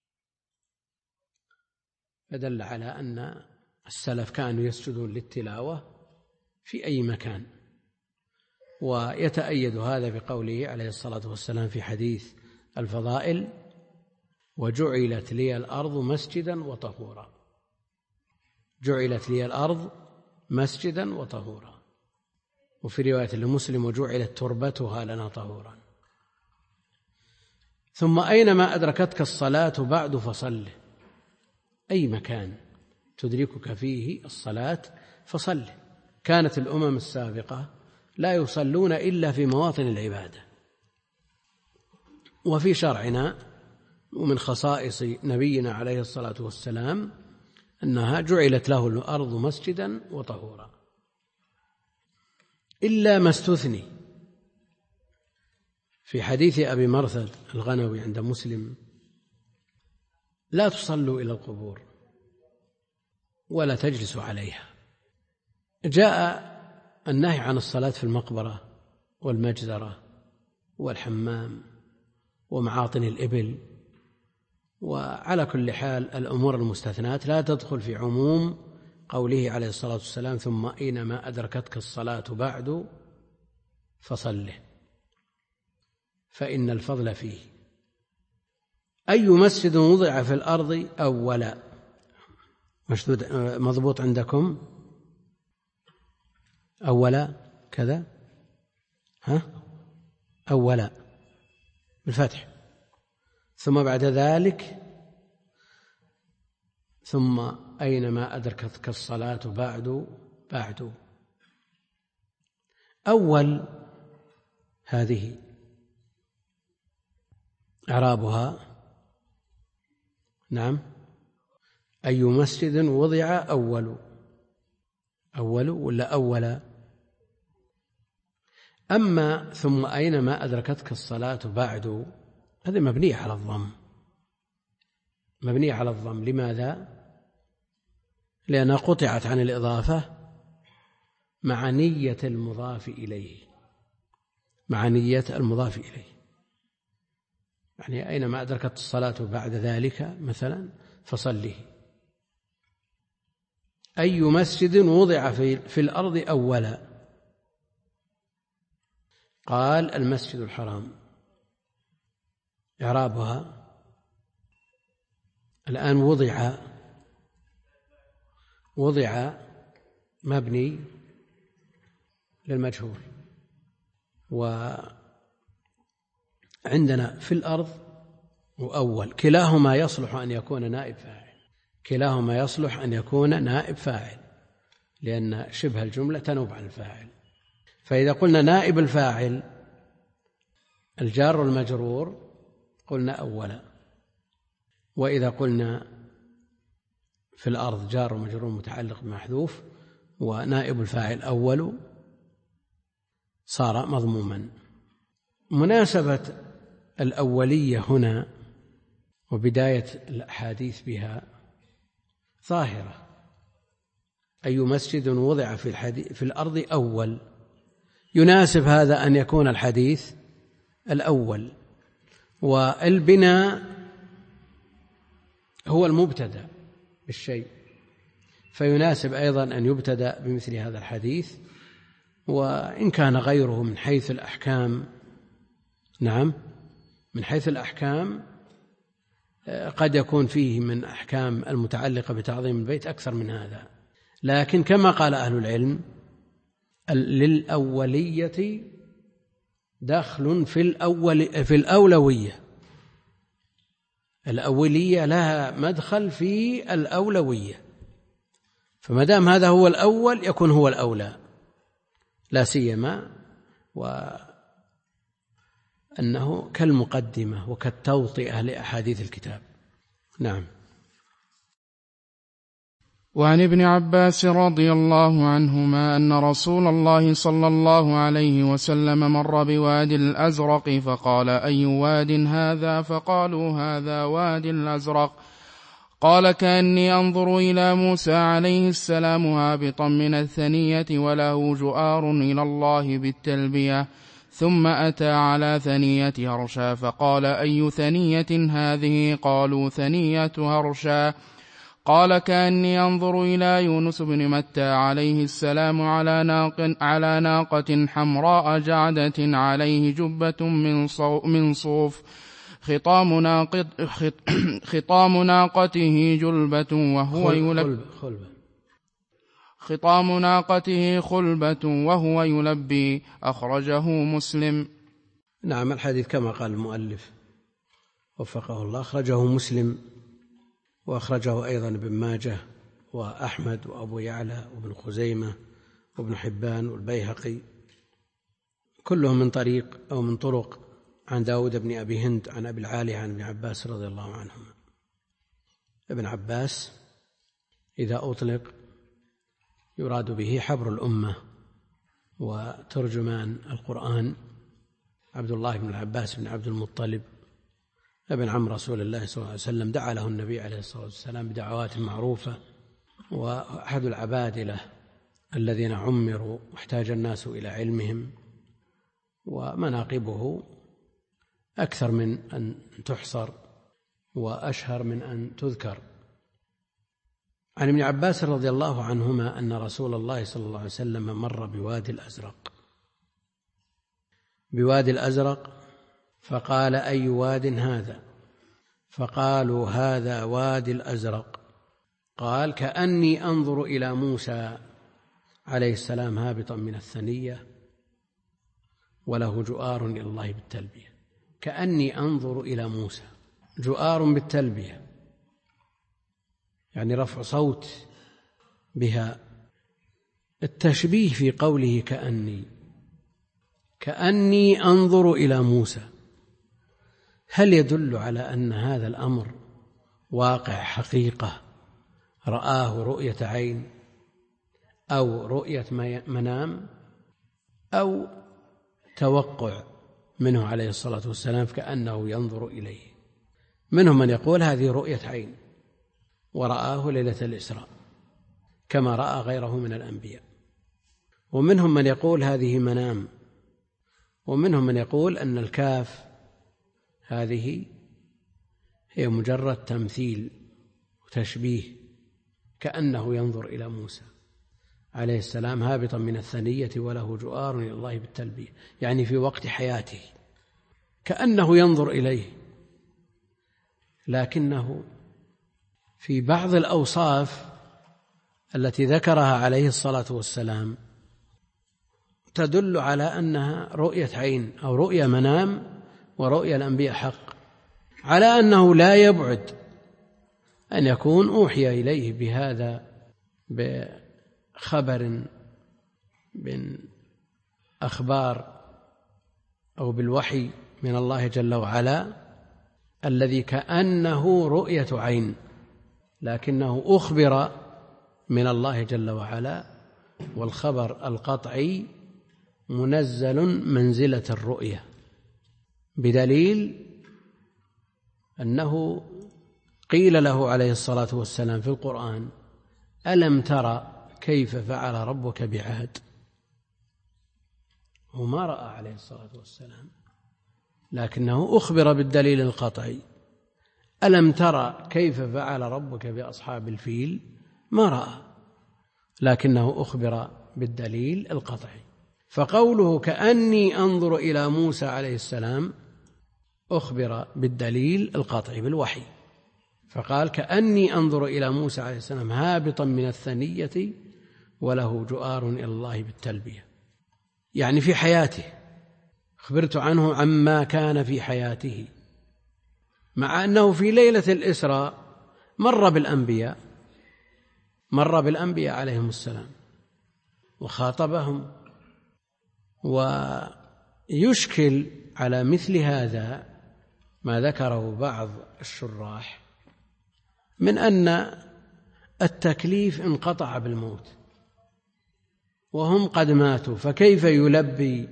فدل على أن السلف كانوا يسجدون للتلاوة في أي مكان. ويتأيد هذا بقوله عليه الصلاة والسلام في حديث الفضائل وجعلت لي الأرض مسجدا وطهورا، جعلت لي الأرض مسجدا وطهورا. وفي رواية لمسلم وجعلت تربتها لنا طهورا. ثم أينما أدركتك الصلاة بعد فصله، أي مكان تدركك فيه الصلاة فصله. كانت الأمم السابقة لا يصلون إلا في مواطن العبادة. وفي شرعنا ومن خصائص نبينا عليه الصلاة والسلام أنها جعلت له الأرض مسجدا وطهورا، إلا ما استثني في حديث أبي مرثد الغنوي عند مسلم لا تصلوا إلى القبور ولا تجلسوا عليها. جاء النهي عن الصلاة في المقبرة والمجزرة والحمام ومعاطن الإبل. وعلى كل حال الأمور المستثنات لا تدخل في عموم قوله عليه الصلاة والسلام ثم أينما أدركتك الصلاة بعد فصله فإن الفضل فيه. أي مسجد وضع في الأرض أولا؟ مشدود مضبوط عندكم؟ أولا كذا، ها أولا بالفتح، ثم بعد ذلك ثم أينما أدركتك الصلاة بعد بعد. أول هذه إعرابها نعم أي مسجد وضع أول، أول ولا أولا؟ أما ثم أينما أدركتك الصلاة بعد، هذه مبنية على الضم، مبنية على الضم. لماذا؟ لأنها قطعت عن الإضافة مع نية المضاف إليه، مع نية المضاف إليه. يعني أينما أدركت الصلاة بعد ذلك مثلا فصله. أي مسجد وضع في, في الأرض أولا؟ قال المسجد الحرام. إعرابها الآن وضع وضع مبني للمجهول، وعندنا في الأرض وأول كلاهما يصلح أن يكون نائب فاعل، كلاهما يصلح أن يكون نائب فاعل، لأن شبه الجملة تنوب عن الفاعل. فإذا قلنا نائب الفاعل الجار المجرور قلنا أولا، وإذا قلنا في الأرض جار ومجرور متعلق بمحذوف ونائب الفاعل أول صار مضموما. مناسبة الأولية هنا وبداية الأحاديث بها ظاهرة. أي مسجد وضع في, الحديث في الأرض أول، يناسب هذا أن يكون الحديث الأول، والبناء هو المبتدأ بالشيء، فيناسب أيضا أن يبتدأ بمثل هذا الحديث. وإن كان غيره من حيث الأحكام، نعم من حيث الأحكام قد يكون فيه من أحكام المتعلقة بتعظيم البيت أكثر من هذا، لكن كما قال أهل العلم للأولية دخل في الأول في الأولوية، الأولية لها مدخل في الأولوية، فما دام هذا هو الأول يكون هو الأولى، لا سيما وأنه كالمقدمة وكالتوطئة لأحاديث الكتاب. نعم. وعن ابن عباس رضي الله عنهما أن رسول الله صلى الله عليه وسلم مر بوادي الأزرق فقال أي واد هذا؟ فقالوا هذا وادي الأزرق. قال كأني أنظر إلى موسى عليه السلام هابطا من الثنية وله جؤار إلى الله بالتلبية، ثم أتى على ثنية هرشا فقال أي ثنية هذه؟ قالوا ثنية هرشا. قال كأني أنظر إلى يونس بن متى عليه السلام على, ناق على ناقة حمراء جعدة عليه جبة من صوف، خطام, ناقط خطام ناقته جلبة وهو يلبي خطام ناقته خلبة وهو يلبي. أخرجه مسلم. نعم. الحديث كما قال المؤلف وفقه الله أخرجه مسلم، وأخرجه أيضا ابن ماجه وأحمد وأبو يعلى وابن خزيمة وابن حبان والبيهقي، كلهم من طريق أو من طرق عن داود بن أبي هند عن أبي العالي عن ابن عباس رضي الله عنهما. ابن عباس إذا أطلق يراد به حبر الأمة وترجمان القرآن، عبد الله بن العباس بن عبد المطلب ابن عم رسول الله صلى الله عليه وسلم، دعا له النبي عليه الصلاة والسلام بدعوات معروفة، وأحد العبادلة الذين عمروا واحتاج الناس إلى علمهم، ومناقبه أكثر من أن تحصر وأشهر من أن تذكر. عن ابن عباس رضي الله عنهما أن رسول الله صلى الله عليه وسلم مر بوادي الأزرق بوادي الأزرق فقال أي واد هذا؟ فقالوا هذا وادي الأزرق. قال كأني أنظر إلى موسى عليه السلام هابطا من الثنية وله جؤار إلى الله بالتلبية. كأني أنظر إلى موسى، جؤار بالتلبية، يعني رفع صوت بها. التشبيه في قوله كأني كأني أنظر إلى موسى، هل يدل على أن هذا الأمر واقع حقيقة رآه رؤية عين أو رؤية منام أو توقع منه عليه الصلاة والسلام كأنه ينظر إليه؟ منهم من يقول هذه رؤية عين ورآه ليلة الإسراء كما رأى غيره من الأنبياء، ومنهم من يقول هذه منام، ومنهم من يقول أن الكاف هذه هي مجرد تمثيل وتشبيه، كأنه ينظر إلى موسى عليه السلام هابطا من الثنية وله جؤار إلى الله بالتلبية، يعني في وقت حياته كأنه ينظر إليه، لكنه في بعض الأوصاف التي ذكرها عليه الصلاة والسلام تدل على أنها رؤية عين أو رؤية منام ورؤية الأنبياء حق، على أنه لا يبعد أن يكون أوحي إليه بهذا بخبر من أخبار أو بالوحي من الله جل وعلا الذي كأنه رؤية عين، لكنه أخبر من الله جل وعلا، والخبر القطعي منزل منزلة الرؤية، بدليل أنه قيل له عليه الصلاة والسلام في القرآن ألم ترى كيف فعل ربك بعاد، وما رأى عليه الصلاة والسلام، لكنه أخبر بالدليل القطعي. ألم ترى كيف فعل ربك بأصحاب الفيل، ما رأى، لكنه أخبر بالدليل القطعي. فقوله كأني أنظر إلى موسى عليه السلام أخبر بالدليل القطعي بالوحي، فقال كأني أنظر إلى موسى عليه السلام هابطا من الثنية وله جؤار إلى الله بالتلبية، يعني في حياته، أخبرت عنه عما كان في حياته، مع أنه في ليلة الإسراء مر بالأنبياء مر بالأنبياء عليهم السلام وخاطبهم. ويشكل على مثل هذا ما ذكره بعض الشراح من أن التكليف انقطع بالموت وهم قد ماتوا، فكيف يلبي؟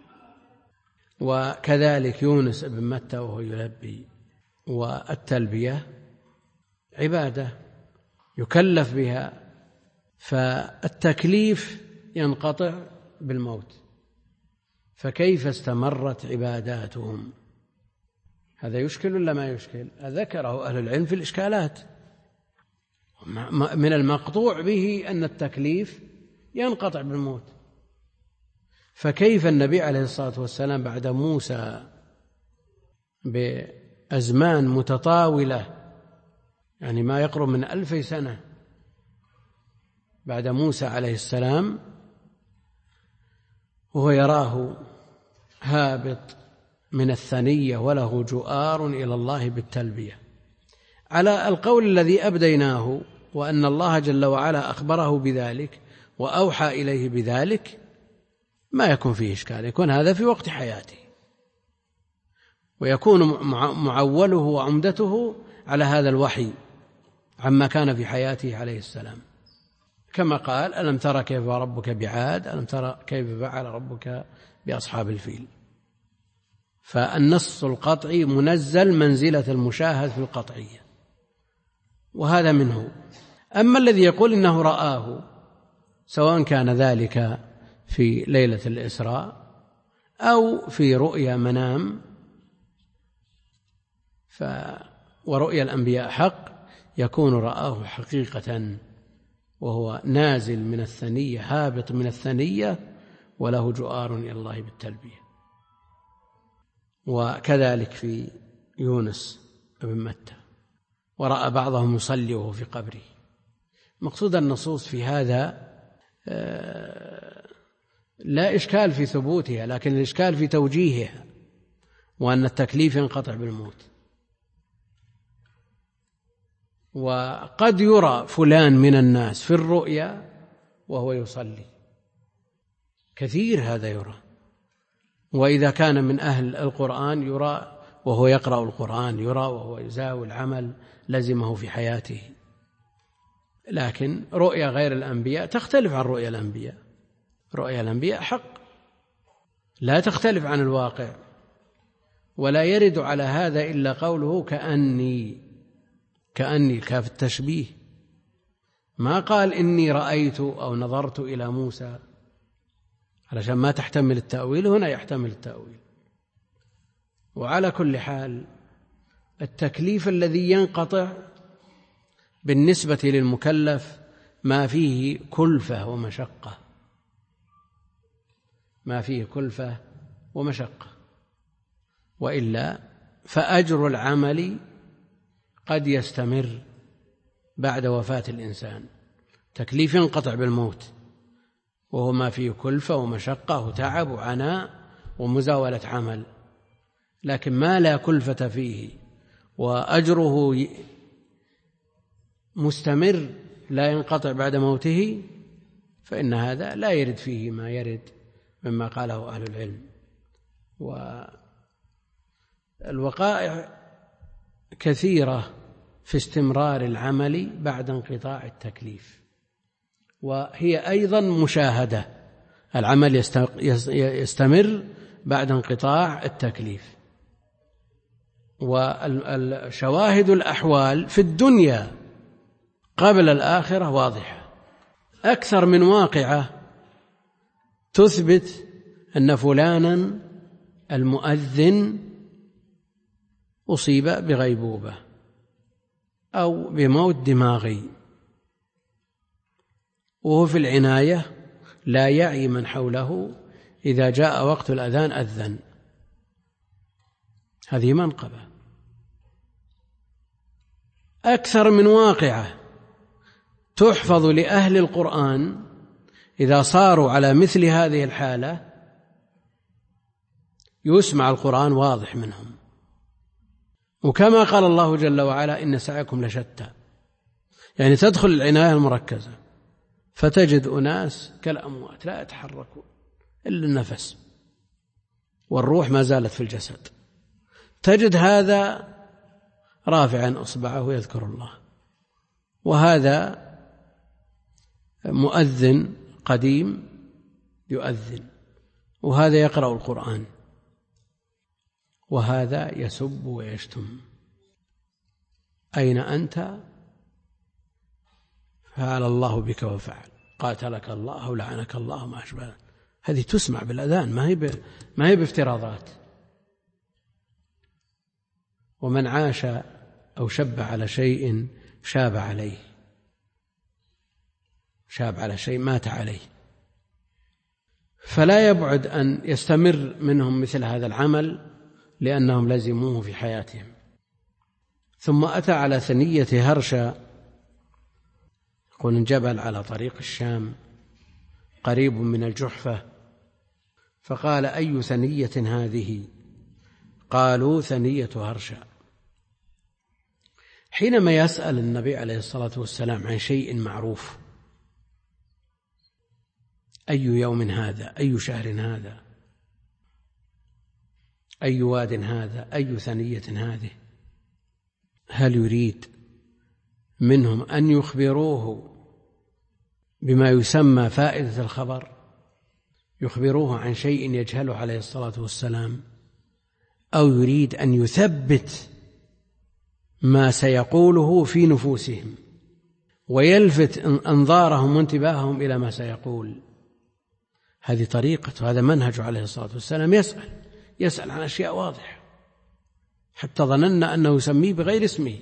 وكذلك يونس بن متى وهو يلبي، والتلبية عبادة يكلف بها، فالتكليف ينقطع بالموت، فكيف استمرت عباداتهم؟ هذا يشكل ولا ما يشكل؟ ذكره أهل العلم في الإشكالات. من المقطوع به أن التكليف ينقطع بالموت، فكيف النبي عليه الصلاة والسلام بعد موسى بأزمان متطاولة، يعني ما يقرب من ألفي سنة بعد موسى عليه السلام، وهو يراه هابط من الثنية وله جؤار إلى الله بالتلبية، على القول الذي أبديناه وأن الله جل وعلا أخبره بذلك وأوحى إليه بذلك، ما يكون فيه إشكال، يكون هذا في وقت حياته، ويكون معوله وعمدته على هذا الوحي عما كان في حياته عليه السلام، كما قال ألم ترى كيف ربك بعاد، ألم ترى كيف فعل ربك بأصحاب الفيل. فالنص القطعي منزل منزلة المشاهد في القطعية، وهذا منه. أما الذي يقول إنه رآه، سواء كان ذلك في ليلة الإسراء أو في رؤيا منام، ف ورؤيا الأنبياء حق، يكون رآه حقيقة وهو نازل من الثنية هابط من الثنية وله جؤار إلى الله بالتلبية. وكذلك في يونس بن متى، ورأى بعضهم يصلي وهو في قبره. مقصود النصوص في هذا لا إشكال في ثبوتها، لكن الإشكال في توجيهها، وأن التكليف ينقطع بالموت. وقد يرى فلان من الناس في الرؤيا وهو يصلي، كثير هذا يرى. وإذا كان من أهل القرآن يرى وهو يقرأ القرآن، يرى وهو يزاول العمل لزمه في حياته. لكن رؤيا غير الأنبياء تختلف عن رؤيا الأنبياء. رؤيا الأنبياء حق لا تختلف عن الواقع، ولا يرد على هذا إلا قوله كأني، كأني كاف التشبيه، ما قال إني رأيت أو نظرت إلى موسى، علشان ما تحتمل التأويل. هنا يحتمل التأويل. وعلى كل حال التكليف الذي ينقطع بالنسبة للمكلف ما فيه كلفة ومشقة، ما فيه كلفة ومشقة، وإلا فأجر العمل قد يستمر بعد وفاة الإنسان. تكليف ينقطع بالموت وهو ما فيه كلفة ومشقة وتعب وعناء ومزاولة عمل، لكن ما لا كلفة فيه وأجره مستمر لا ينقطع بعد موته، فإن هذا لا يرد فيه ما يرد مما قاله أهل العلم. والوقائع كثيرة في استمرار العمل بعد انقطاع التكليف، وهي أيضا مشاهدة، العمل يستمر بعد انقطاع التكليف. والشواهد الأحوال في الدنيا قبل الآخرة واضحة، أكثر من واقعة تثبت أن فلانا المؤذن أصيب بغيبوبة أو بموت دماغي، وهو في العناية لا يعي من حوله، إذا جاء وقت الأذان أذن. هذه منقبة. أكثر من واقعة تحفظ لأهل القرآن إذا صاروا على مثل هذه الحالة يسمع القرآن واضح منهم. وكما قال الله جل وعلا إن سعيكم لشتى، يعني تدخل العناية المركزة فتجد أناس كالأموات لا يتحركون إلا النفس والروح ما زالت في الجسد، تجد هذا رافعا أصبعه يذكر الله، وهذا مؤذن قديم يؤذن، وهذا يقرأ القرآن، وهذا يسب ويشتم. أين أنت؟ فعل الله بك وفعل، قاتلك الله أو لعنك الله ما أشبه. هذه تسمع بالأذان، ما هي ما هي بافتراضات. ومن عاش أو شب على شيء شاب عليه، شاب على شيء مات عليه. فلا يبعد أن يستمر منهم مثل هذا العمل لأنهم لزموه في حياتهم. ثم أتى على ثنية هرشا، يقول جبل على طريق الشام قريب من الجحفة، فقال أي ثنية هذه؟ قالوا ثنية هرشا. حينما يسأل النبي عليه الصلاة والسلام عن شيء معروف، أي يوم هذا؟ أي شهر هذا؟ أي واد هذا؟ أي ثنية هذه؟ هل يريد منهم أن يخبروه بما يسمى فائدة الخبر، يخبروه عن شيء يجهله عليه الصلاة والسلام، أو يريد أن يثبت ما سيقوله في نفوسهم ويلفت أنظارهم وانتباههم إلى ما سيقول؟ هذه طريقة، هذا منهج عليه الصلاة والسلام. يسأل يسأل عن أشياء واضحة، حتى ظننا أنه يسميه بغير اسمه،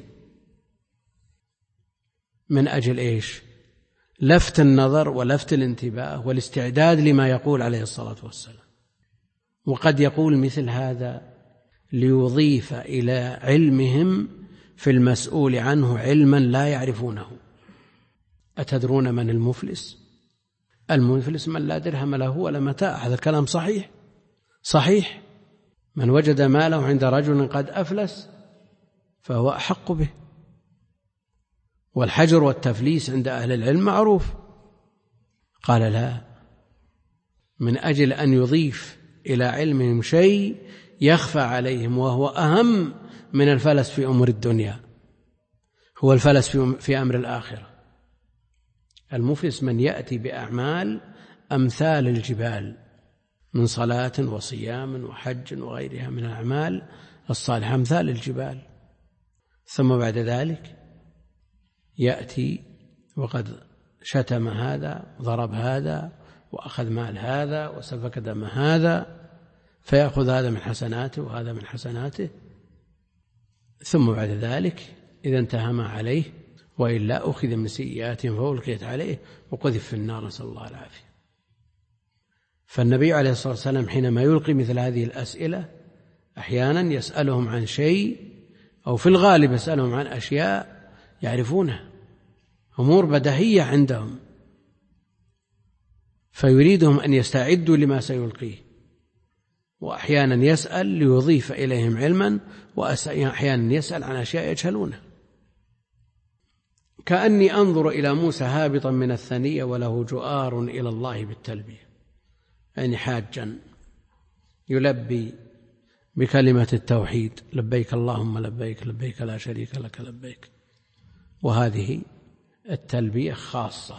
من أجل إيش؟ لفت النظر ولفت الانتباه والاستعداد لما يقول عليه الصلاة والسلام. وقد يقول مثل هذا ليضيف إلى علمهم في المسؤول عنه علما لا يعرفونه. أتدرون من المفلس؟ المفلس من لا درهم له ولا متاع. هذا الكلام صحيح صحيح. من وجد ماله عند رجل قد أفلس فهو أحق به. والحجر والتفليس عند أهل العلم معروف. قال لا، من أجل أن يضيف إلى علمهم شيء يخفى عليهم وهو أهم من الفلس في أمور الدنيا، هو الفلس في أمر الآخرة. المفلس من يأتي بأعمال أمثال الجبال من صلاة وصيام وحج وغيرها من الأعمال الصالحة أمثال الجبال، ثم بعد ذلك يأتي وقد شتم هذا وضرب هذا وأخذ مال هذا وسفك دم هذا، فيأخذ هذا من حسناته وهذا من حسناته، ثم بعد ذلك إذا انتهى ما عليه وإلا أخذ من سيئاتهم فألقيت عليه وقذف في النار، نسأل الله العافية. فالنبي عليه الصلاة والسلام حينما يلقي مثل هذه الأسئلة أحيانا يسألهم عن شيء، أو في الغالب يسألهم عن أشياء يعرفونها، أمور بديهية عندهم، فيريدهم أن يستعدوا لما سيلقيه. وأحيانا يسأل ليضيف إليهم علما، وأحيانا يسأل عن أشياء يجهلونها. كأني أنظر إلى موسى هابطا من الثنية وله جؤار إلى الله بالتلبية، يعني حاجا يلبي بكلمة التوحيد، لبيك اللهم لبيك لبيك لا شريك لك لبيك. وهذه التلبية خاصة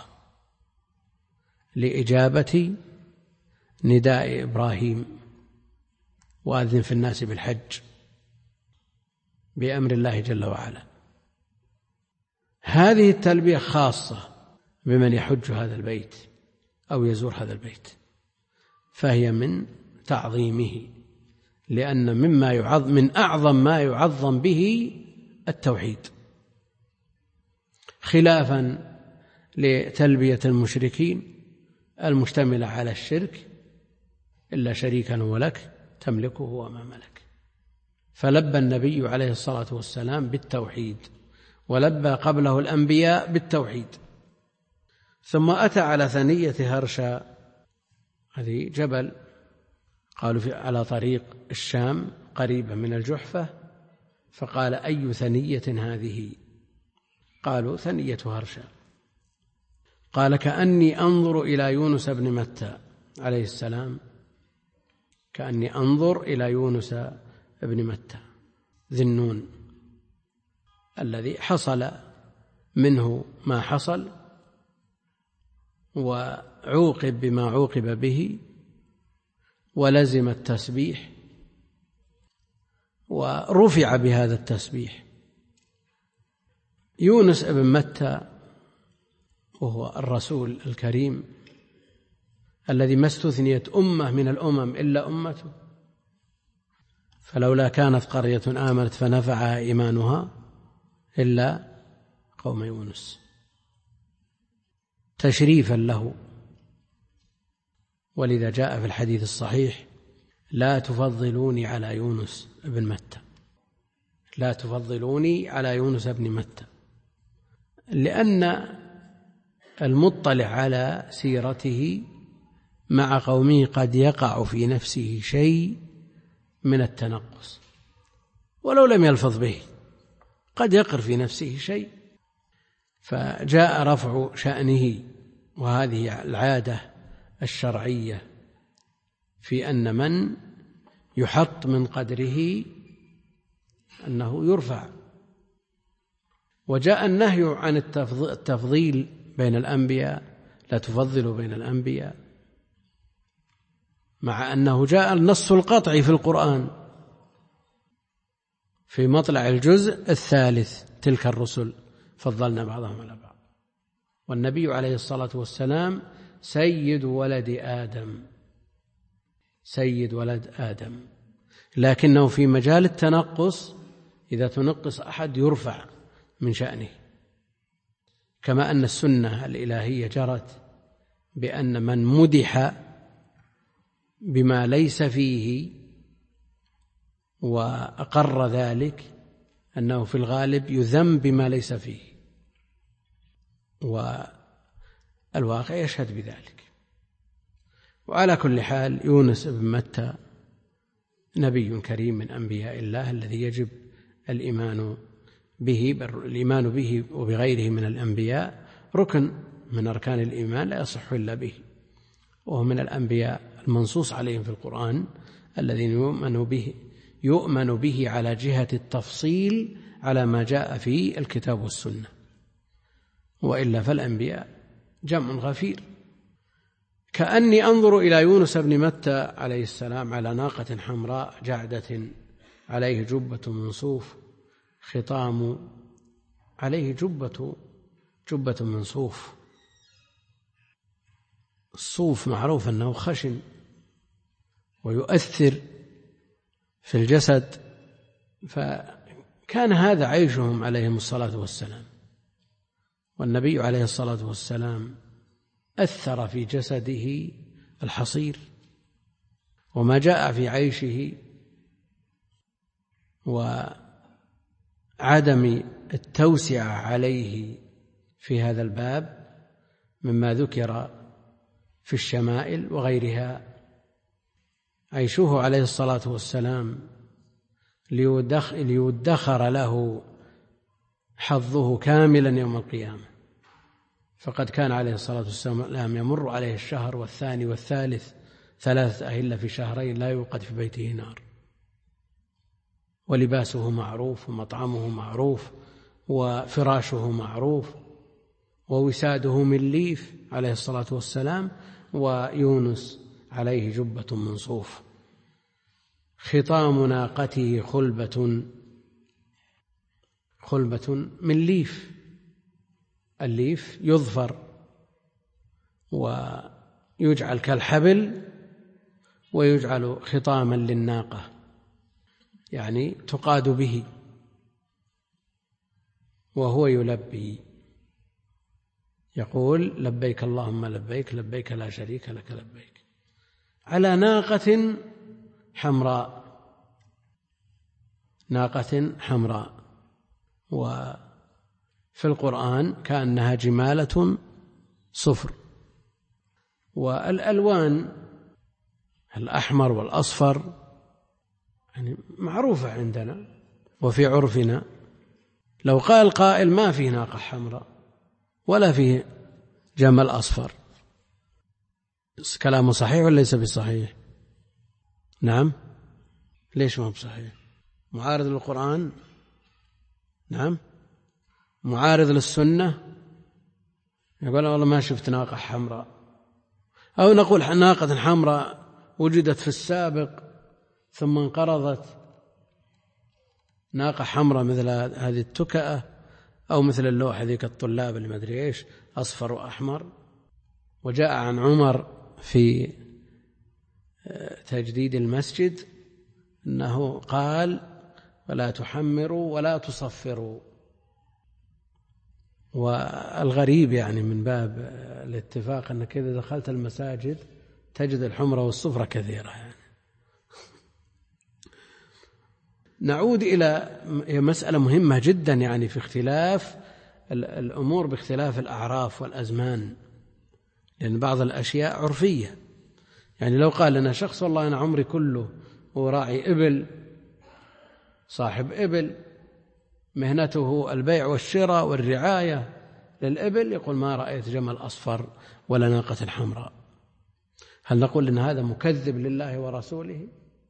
لإجابة نداء إبراهيم وأذن في الناس بالحج بأمر الله جل وعلا. هذه التلبية خاصة بمن يحج هذا البيت أو يزور هذا البيت، فهي من تعظيمه، لأن مما يعظم من أعظم ما يعظم به التوحيد، خلافا لتلبية المشركين المشتملة على الشرك، إلا شريكا ولك تملكه وما ملك. فلبى النبي عليه الصلاة والسلام بالتوحيد، ولبى قبله الأنبياء بالتوحيد. ثم أتى على ثنية هرشا، هذه جبل قالوا في على طريق الشام قريبة من الجحفة، فقال أي ثنية هذه؟ قالوا ثنية هرشا. قال كأني أنظر إلى يونس بن متى عليه السلام، كأني أنظر إلى يونس بن متى ذي النون الذي حصل منه ما حصل وعوقب بما عوقب به ولزم التسبيح ورفع بهذا التسبيح. يونس بن متى وهو الرسول الكريم الذي ما استثنيت أمة من الأمم إلا أمته، فلولا كانت قرية آمنت فنفعها إيمانها إلا قوم يونس، تشريفا له. ولذا جاء في الحديث الصحيح لا تفضلوني على يونس بن متى، لا تفضلوني على يونس بن متى، لأن المطلع على سيرته مع قومه قد يقع في نفسه شيء من التنقص ولو لم يلفظ به، قد يقر في نفسه شيء، فجاء رفع شأنه. وهذه العادة الشرعية في أن من يحط من قدره أنه يرفع. وجاء النهي عن التفضيل بين الأنبياء، لا تفضلوا بين الأنبياء، مع أنه جاء النص القطعي في القرآن في مطلع الجزء الثالث تلك الرسل فضلنا بعضهم على بعض. والنبي عليه الصلاة والسلام سيد ولد آدم، سيد ولد آدم، لكنه في مجال التنقص إذا تنقص أحد يرفع من شأنه، كما أن السنة الإلهية جرت بأن من مدح بما ليس فيه وأقر ذلك أنه في الغالب يذم بما ليس فيه، والواقع يشهد بذلك. وعلى كل حال يونس بن متى نبي كريم من أنبياء الله الذي يجب الإيمان به الإيمان به وبغيره من الأنبياء ركن من أركان الإيمان لا يصح إلا به، وهو من الأنبياء المنصوص عليهم في القرآن الذين يؤمن به يؤمن به على جهة التفصيل على ما جاء في الكتاب والسنة، وإلا فالأنبياء جمع غفير. كأني أنظر إلى يونس بن متى عليه السلام على ناقة حمراء جعدة عليه جبة من صوف خطام عليه جبة جبة من صوف. الصوف معروف أنه خشن ويؤثر في الجسد، فكان هذا عيشهم عليهم الصلاة والسلام، والنبي عليه الصلاة والسلام أثر في جسده الحصير، وما جاء في عيشه وعدم التوسعة عليه في هذا الباب مما ذكر في الشمائل وغيرها. عيشه عليه الصلاة والسلام ليدخر له حظه كاملا يوم القيامة، فقد كان عليه الصلاة والسلام يمر عليه الشهر والثاني والثالث ثلاثة أهلة في شهرين لا يوقد في بيته نار، ولباسه معروف ومطعمه معروف وفراشه معروف ووساده من ليف عليه الصلاة والسلام، ويونس عليه جبة من صوف خطام ناقته خلبة خلبة من ليف. الليف يظفر ويجعل كالحبل ويجعل خطاما للناقة، يعني تقاد به وهو يلبي يقول لبيك اللهم لبيك لبيك لا شريك لك لبيك، على ناقة حمراء ناقة حمراء. وفي القرآن كأنها جمالة صفر. والألوان الأحمر والأصفر يعني معروفة عندنا وفي عرفنا. لو قال قائل ما فيه ناقة حمراء ولا فيه جمل أصفر، كلامه صحيح ولا ليس بصحيح؟ نعم، ليش ما بصحيح؟ معارض للقرآن؟ نعم، معارض للسنة. يقول والله ما شفت ناقة حمراء، أو نقول ناقة حمراء وجدت في السابق ثم انقرضت، ناقة حمراء مثل هذه التكأة أو مثل اللوحة ذيك الطلاب اللي ما أدري إيش أصفر وأحمر. وجاء عن عمر في تجديد المسجد أنه قال ولا تحمروا ولا تصفروا. والغريب يعني من باب الاتفاق أنك إذا دخلت المساجد تجد الحمرة والصفرة كثيرة يعني. نعود إلى مسألة مهمة جدا يعني في اختلاف الأمور باختلاف الأعراف والأزمان، لأن بعض الأشياء عرفية. يعني لو قال لنا شخص والله أنا عمري كله وراعي إبل، صاحب إبل مهنته البيع والشراء والرعاية للإبل، يقول ما رأيت جمل أصفر ولا ناقة حمراء، هل نقول إن هذا مكذب لله ورسوله؟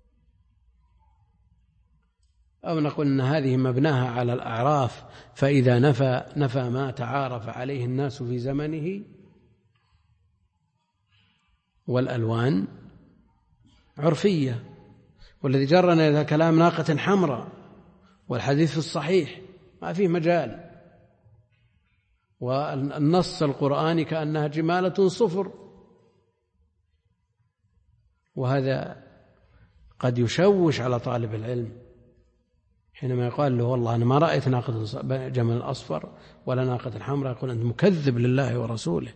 أو نقول إن هذه مبناها على الأعراف، فإذا نفى نفى ما تعارف عليه الناس في زمنه؟ والألوان عرفية، والذي جرنا إلى كلام ناقة حمراء والحديث في الصحيح ما فيه مجال، والنص القرآني كأنها جمالة صفر، وهذا قد يشوش على طالب العلم حينما يقال له والله أنا ما رأيت ناقة جمل أصفر ولا ناقة حمراء، يقول أنت مكذب لله ورسوله.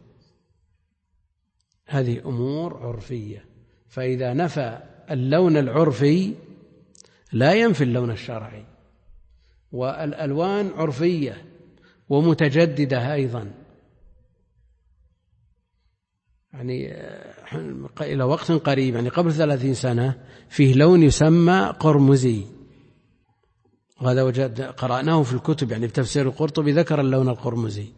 هذه أمور عرفية، فإذا نفى اللون العرفي لا ينفي اللون الشرعي. والألوان عرفية ومتجددة أيضا، يعني إلى وقت قريب يعني قبل ثلاثين سنة فيه لون يسمى قرمزي، وهذا وجد قرأناه في الكتب، يعني بتفسير القرطبي ذكر اللون القرمزي،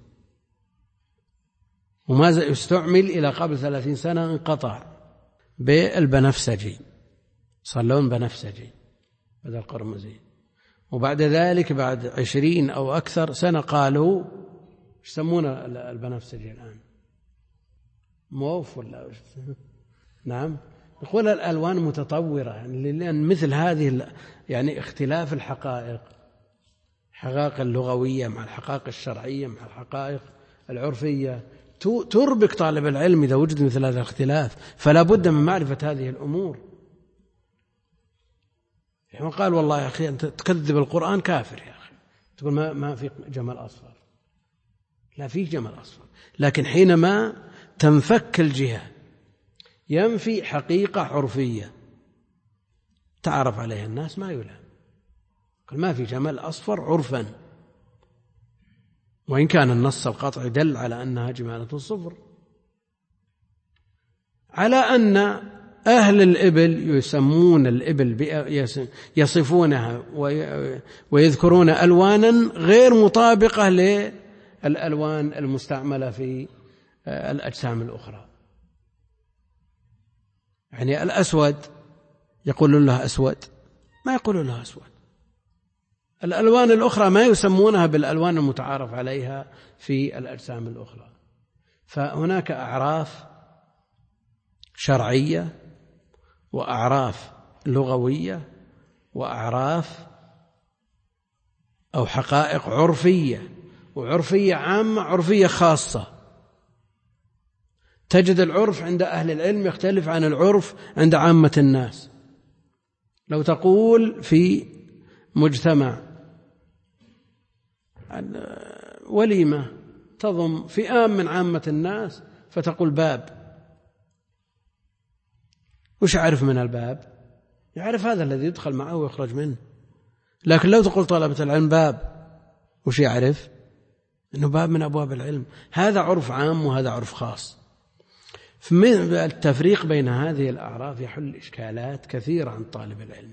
وما يستعمل إلى قبل ثلاثين سنة انقطع بالبنفسجي، صار لون بنفسجي بدل قرمزي. وبعد ذلك بعد عشرين أو أكثر سنة قالوا يسمونه البنفسجي الآن موف ولا نعم، نقول الألوان متطورة، يعني لأن مثل هذه يعني اختلاف الحقائق، حقائق اللغوية مع الحقائق الشرعية مع الحقائق العرفية، تربك طالب العلم إذا وجد مثل هذا الاختلاف، فلا بد من معرفة هذه الأمور. يعني قال والله يا أخي أنت تكذب القرآن كافر يا أخي، تقول ما ما في جمل أصفر، لا فيه جمل أصفر، لكن حينما تنفك الجهة ينفي حقيقة عرفية تعرف عليها الناس ما يلام، قال ما في جمل أصفر عرفا، وإن كان النص القطعي دل على أنها جمالة صفر، على أن أهل الإبل يسمون الإبل يصفونها ويذكرون ألوانا غير مطابقة للألوان المستعملة في الأجسام الأخرى. يعني الأسود يقولون له أسود، ما يقولون له أسود. الألوان الأخرى ما يسمونها بالألوان المتعارف عليها في الأجسام الأخرى. فهناك أعراف شرعية وأعراف لغوية وأعراف أو حقائق عرفية، وعرفية عامة عرفية خاصة. تجد العرف عند أهل العلم يختلف عن العرف عند عامة الناس. لو تقول في مجتمع وليمة تضم فئام من عامة الناس فتقول باب، وش يعرف من الباب؟ يعرف هذا الذي يدخل معه ويخرج منه. لكن لو تقول طلبة العلم باب، وش يعرف؟ إنه باب من أبواب العلم. هذا عرف عام وهذا عرف خاص. التفريق بين هذه الأعراف يحل إشكالات كثيرة عن طالب العلم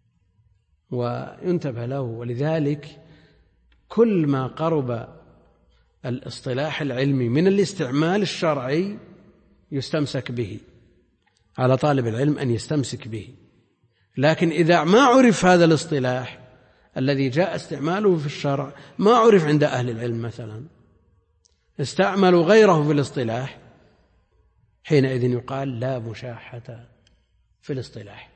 وينتبه له. ولذلك كل ما قرب الاصطلاح العلمي من الاستعمال الشرعي يستمسك به، على طالب العلم أن يستمسك به. لكن إذا ما عرف هذا الاصطلاح الذي جاء استعماله في الشرع، ما عرف عند أهل العلم مثلا، استعملوا غيره في الاصطلاح، حينئذ يقال لا مشاحة في الاصطلاح.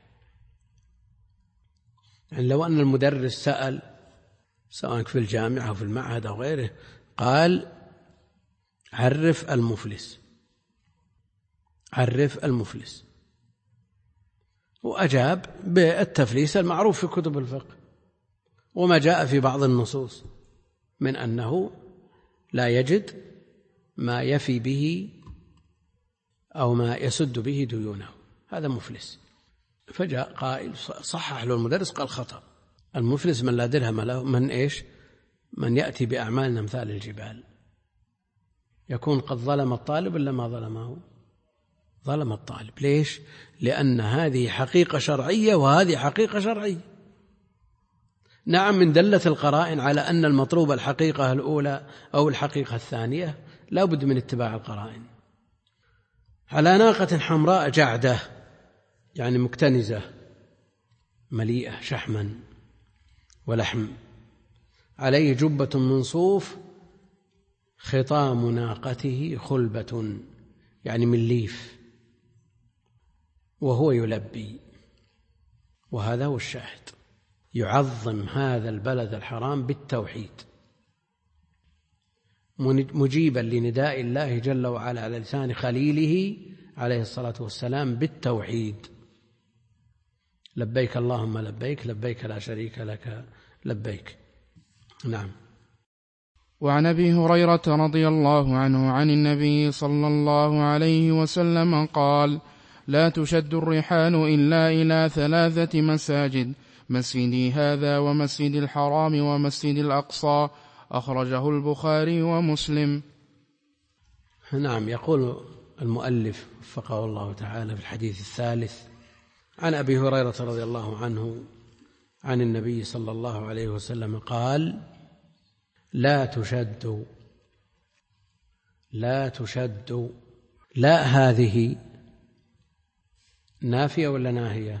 يعني لو أن المدرس سأل سواء في الجامعة أو في المعهد أو غيره، قال عرف المفلس، عرف المفلس، وأجاب بالتفليس المعروف في كتب الفقه وما جاء في بعض النصوص من أنه لا يجد ما يفي به أو ما يسد به ديونه، هذا مفلس. فجاء قائل صحح له المدرس قال خطأ، المفلس من لا درهم له، من إيش؟ من يأتي بأعمال أمثال الجبال. يكون قد ظلم الطالب ولا ما ظلمه؟ ظلم الطالب. ليش؟ لأن هذه حقيقة شرعية وهذه حقيقة شرعية. نعم، من دلة القرائن على أن المطلوب الحقيقة الأولى أو الحقيقة الثانية، لا بد من اتباع القرائن. على ناقة حمراء جعدة، يعني مكتنزة مليئة شحما ولحم، عليه جبة من صوف، خطام ناقته خلبة، يعني من ليف، وهو يلبي. وهذا هو الشاهد، يعظم هذا البلد الحرام بالتوحيد، مجيبا لنداء الله جل وعلا على لسان خليله عليه الصلاة والسلام بالتوحيد. لبيك اللهم لبيك، لبيك لا شريك لك لبيك. نعم. وعن أبي هريرة رضي الله عنه عن النبي صلى الله عليه وسلم قال: لا تشد الرحال إلا إلى ثلاثة مساجد: مسجدي هذا ومسجد الحرام ومسجد الأقصى. أخرجه البخاري ومسلم. نعم. يقول المؤلف وفقه الله تعالى في الحديث الثالث عن أبي هريرة رضي الله عنه عن النبي صلى الله عليه وسلم قال: لا تشد لا تشد لا هذه نافية ولا ناهية؟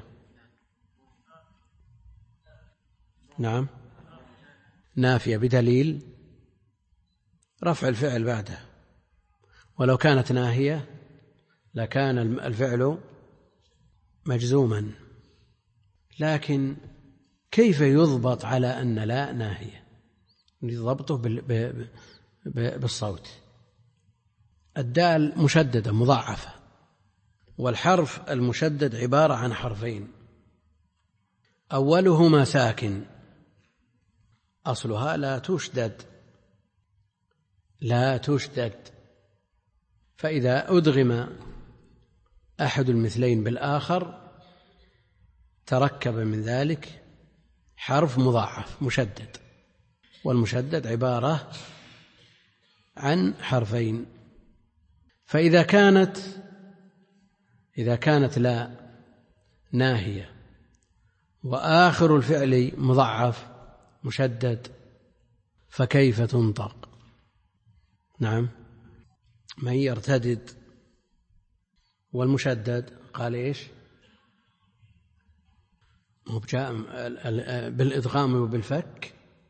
نعم نافية، بدليل رفع الفعل بعده، ولو كانت ناهية لكان الفعل مجزوما. لكن كيف يضبط على أن لا ناهية؟ يضبطه بالصوت. الدال مشددة مضاعفة، والحرف المشدد عبارة عن حرفين، أولهما ساكن، أصلها لا تشدد لا تشدد، فإذا أدغم أحد المثلين بالآخر تركب من ذلك حرف مضاعف مشدد، والمشدد عبارة عن حرفين. فإذا كانت إذا كانت لا ناهية وآخر الفعل مضاعف مشدد فكيف تنطق؟ نعم من يرتدد، والمشدد قال إيش؟ بالإدغام وبالفك،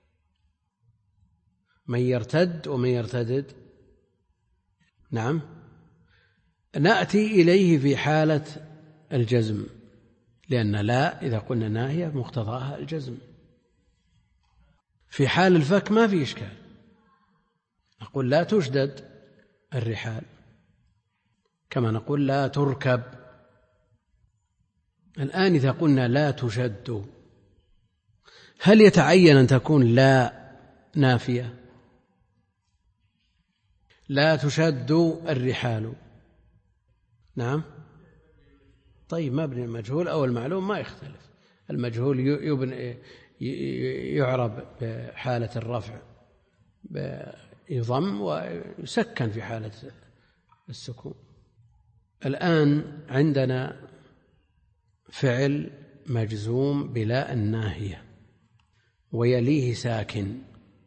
من يرتد ومن يرتدد. نعم نأتي إليه في حالة الجزم، لأن لا إذا قلنا ناهية مقتضاها الجزم. في حال الفك ما في إشكال، نقول لا تشدد الرحال، كما نقول لا تركب. الآن إذا قلنا لا تشد، هل يتعين أن تكون لا نافية؟ لا تشد الرحال. نعم طيب مبني المجهول أو المعلوم ما يختلف، المجهول يبنى يعرب بحالة الرفع يضم ويسكن في حالة السكون. الآن عندنا فعل مجزوم بلا الناهية ويليه ساكن،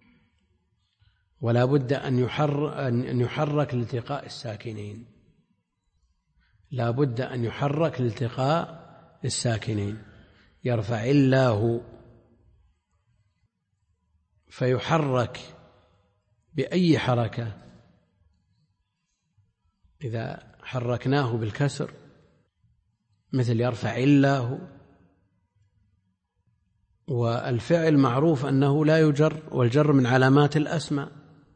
ولا بد أن يحرك أن يحرك لالتقاء الساكنين، لا بد أن يحرك لالتقاء الساكنين. يرفع الله فيحرك بأي حركة؟ إذا حركناه بالكسر مثل يرفع الله، والفعل معروف أنه لا يجر، والجر من علامات الأسماء،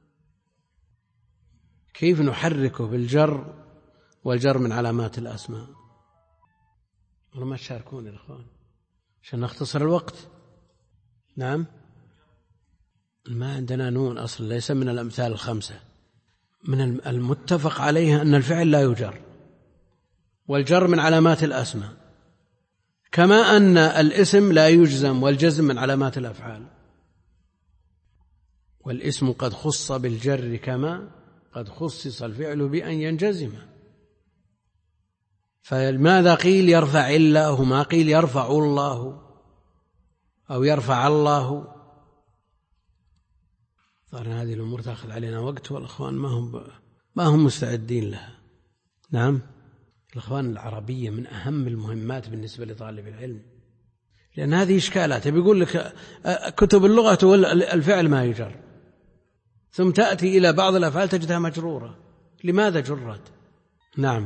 كيف نحركه بالجر والجر من علامات الأسماء؟ والله ما تشاركون يا أخوان عشان نختصر الوقت. نعم ما عندنا نون أصلا، ليس من الأمثال الخمسة. من المتفق عليها أن الفعل لا يجر، والجر من علامات الأسماء، كما أن الاسم لا يجزم، والجزم من علامات الأفعال. والاسم قد خص بالجر كما قد خصص الفعل بأن ينجزم. فماذا قيل يرفع الله، ما قيل يرفع الله أو يرفع الله؟ طبعا هذه الأمور تأخذ علينا وقت، والأخوان ما هم ما هم مستعدين لها. نعم الأخوان العربية من أهم المهمات بالنسبة لطالب العلم، لأن هذه إشكالات. بيقول لك كتب اللغة الفعل ما يجر، ثم تأتي إلى بعض الأفعال تجدها مجرورة، لماذا جرت؟ نعم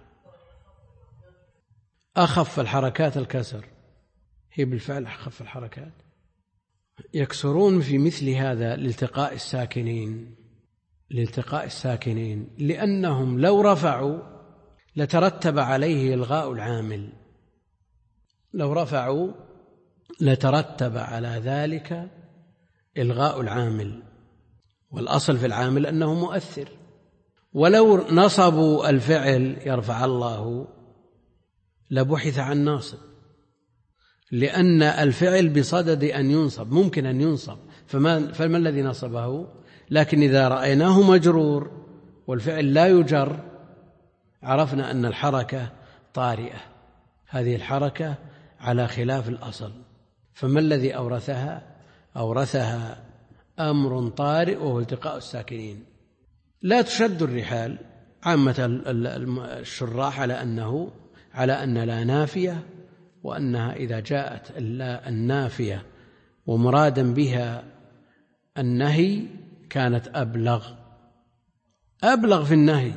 أخف الحركات الكسر، هي بالفعل أخف الحركات. يكسرون في مثل هذا لالتقاء الساكنين لالتقاء الساكنين لأنهم لو رفعوا لترتب عليه إلغاء العامل، لو رفعوا لترتب على ذلك إلغاء العامل، والأصل في العامل أنه مؤثر. ولو نصبوا الفعل يرفع الله لبحث عن ناصب، لأن الفعل بصدد أن ينصب، ممكن أن ينصب، فما, فما الذي نصبه؟ لكن إذا رأيناه مجرور والفعل لا يجر عرفنا أن الحركة طارئة، هذه الحركة على خلاف الأصل. فما الذي أورثها؟ أورثها أمر طارئ وهو التقاء الساكنين. لا تشد الرحال عامة الشراح على أنه على أن لا نافية، وأنها إذا جاءت النافية ومرادا بها النهي كانت أبلغ أبلغ في النهي،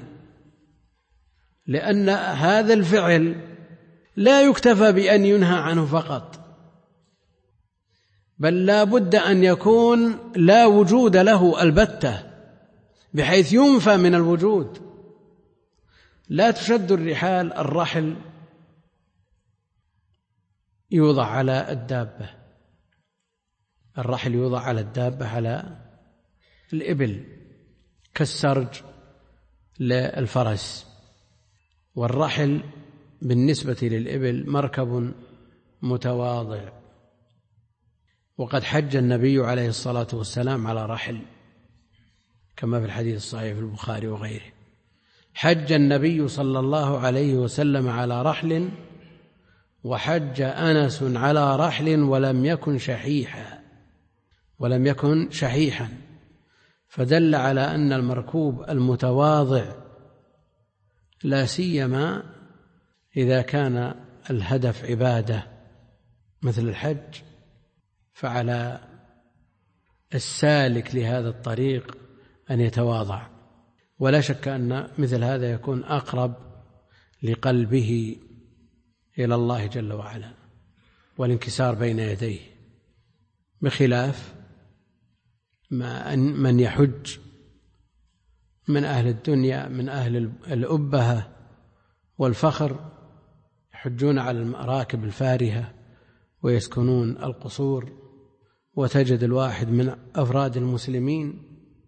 لأن هذا الفعل لا يكتفى بأن ينهى عنه فقط، بل لا بد أن يكون لا وجود له البتة بحيث ينفى من الوجود. لا تشد الرحال، الرحل يوضع على الدابة، الرحل يوضع على الدابة على الإبل كالسرج للفرس، والرحل بالنسبة للإبل مركب متواضع. وقد حج النبي عليه الصلاة والسلام على رحل كما في الحديث الصحيح في البخاري وغيره. حج النبي صلى الله عليه وسلم على رحل، وحج أنس على رحل ولم يكن شحيحا ولم يكن شحيحا فدل على أن المركوب المتواضع لا سيما إذا كان الهدف عبادة مثل الحج، فعلى السالك لهذا الطريق أن يتواضع. ولا شك أن مثل هذا يكون أقرب لقلبه إلى الله جل وعلا والانكسار بين يديه، بخلاف ما من يحج من أهل الدنيا من أهل الأبهة والفخر، يحجون على المراكب الفارهة ويسكنون القصور، وتجد الواحد من أفراد المسلمين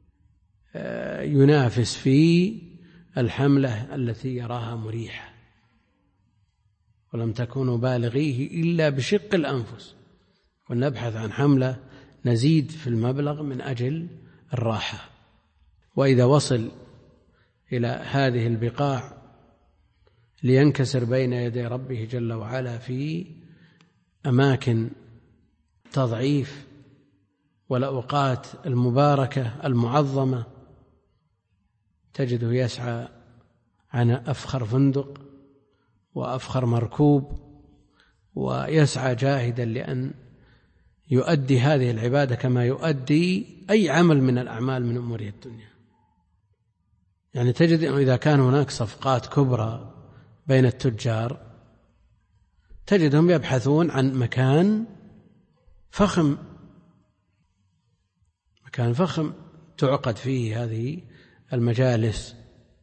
ينافس في الحملة التي يراها مريحة، ولم تكونوا بالغيه إلا بشق الأنفس، ونبحث عن حملة نزيد في المبلغ من أجل الراحة. وإذا وصل إلى هذه البقاع لينكسر بين يدي ربه جل وعلا في أماكن تضعيف والأوقات المباركة المعظمة، تجده يسعى عن أفخر فندق وأفخر مركوب، ويسعى جاهدا لأن يؤدي هذه العبادة كما يؤدي أي عمل من الأعمال من أمور الدنيا. يعني تجد أنه إذا كان هناك صفقات كبرى بين التجار تجدهم يبحثون عن مكان فخم مكان فخم تعقد فيه هذه المجالس،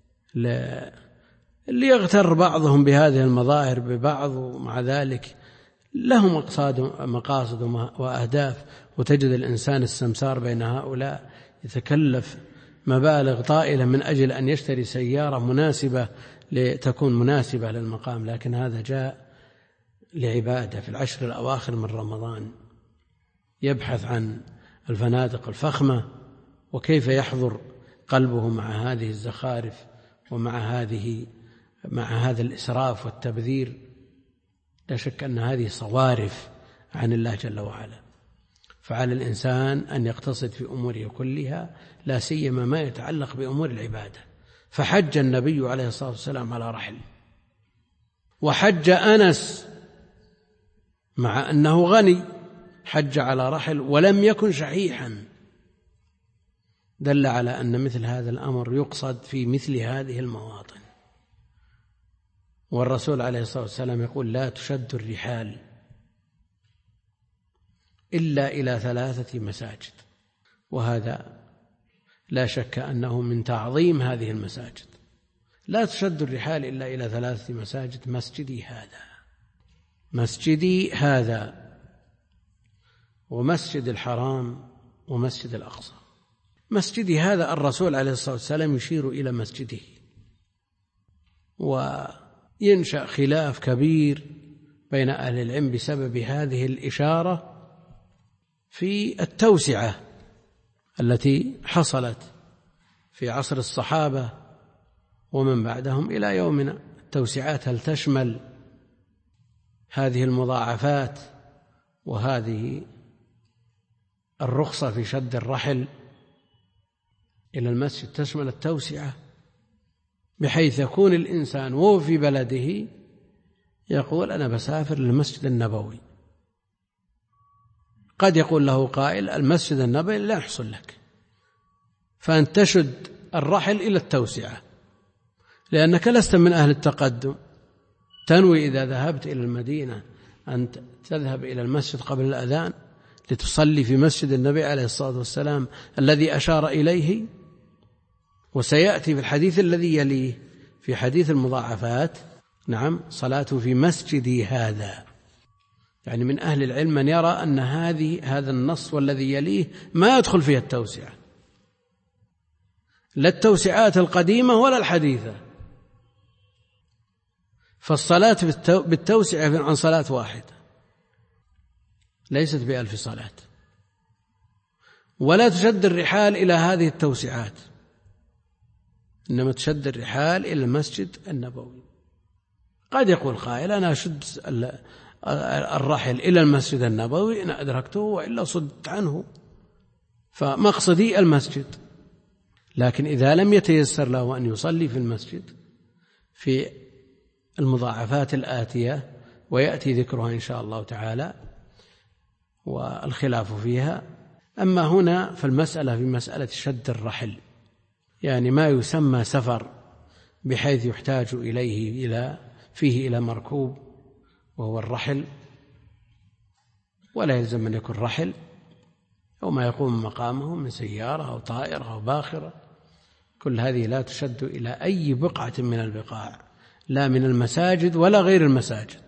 ليغتر بعضهم بهذه المظاهر ببعض، ومع ذلك لهم مقاصد وأهداف. وتجد الإنسان السمسار بين هؤلاء يتكلف مبالغ طائلة من أجل أن يشتري سيارة مناسبة لتكون مناسبة للمقام، لكن هذا جاء لعبادة في العشر الأواخر من رمضان، يبحث عن الفنادق الفخمة وكيف يحضر قلبه مع هذه الزخارف ومع هذه مع هذا الإسراف والتبذير. لا شك أن هذه صوارف عن الله جل وعلا، فعلى الإنسان أن يقتصد في أموره كلها، لا سيما ما يتعلق بأمور العبادة. فحج النبي عليه الصلاة والسلام على رحل، وحج أنس مع أنه غني حج على رحل ولم يكن شحيحا، دل على أن مثل هذا الأمر يقصد في مثل هذه المواطن. والرسول عليه الصلاة والسلام يقول: لا تشد الرحال إلا إلى ثلاثة مساجد، وهذا لا شك أنه من تعظيم هذه المساجد. لا تشد الرحال إلا إلى ثلاثة مساجد: مسجدي هذا مسجدي هذا ومسجد الحرام ومسجد الأقصى. مسجدي هذا الرسول عليه الصلاة والسلام يشير إلى مسجده، وينشأ خلاف كبير بين أهل العلم بسبب هذه الإشارة في التوسعة التي حصلت في عصر الصحابة ومن بعدهم إلى يومنا. التوسعات هل تشمل هذه المضاعفات وهذه الرخصة في شد الرحل إلى المسجد تشمل التوسعة، بحيث يكون الإنسان وهو في بلده يقول أنا بسافر للمسجد النبوي، قد يقول له قائل المسجد النبوي لا يحصل لك، فأن تشد الرحل إلى التوسعة، لأنك لست من أهل التقدم، تنوي إذا ذهبت إلى المدينة أن تذهب إلى المسجد قبل الأذان لتصلي في مسجد النبي عليه الصلاة والسلام الذي أشار إليه. وسيأتي في الحديث الذي يليه في حديث المضاعفات نعم صلاة في مسجدي هذا، يعني من أهل العلم من يرى أن هذه هذا النص والذي يليه ما يدخل فيه التوسعة، لا التوسعات القديمة ولا الحديثة، فالصلاة بالتوسعة عن صلاة واحدة ليست بألف صلاة، ولا تشد الرحال إلى هذه التوسعات، إنما تشد الرحال إلى المسجد النبوي. قد يقول قائل أنا أشد الرحل إلى المسجد النبوي إن أدركته وإلا صدت عنه، فمقصدي المسجد. لكن إذا لم يتيسر له أن يصلي في المسجد في المضاعفات الآتية ويأتي ذكرها إن شاء الله تعالى والخلاف فيها. أما هنا فالمسألة في مسألة شد الرحل، يعني ما يسمى سفر بحيث يحتاج إليه إلى فيه إلى مركوب وهو الرحل، ولا يلزم أن يكون رحل أو ما يقوم مقامه من سيارة أو طائرة أو باخرة، كل هذه لا تشد إلى أي بقعة من البقاع، لا من المساجد ولا غير المساجد،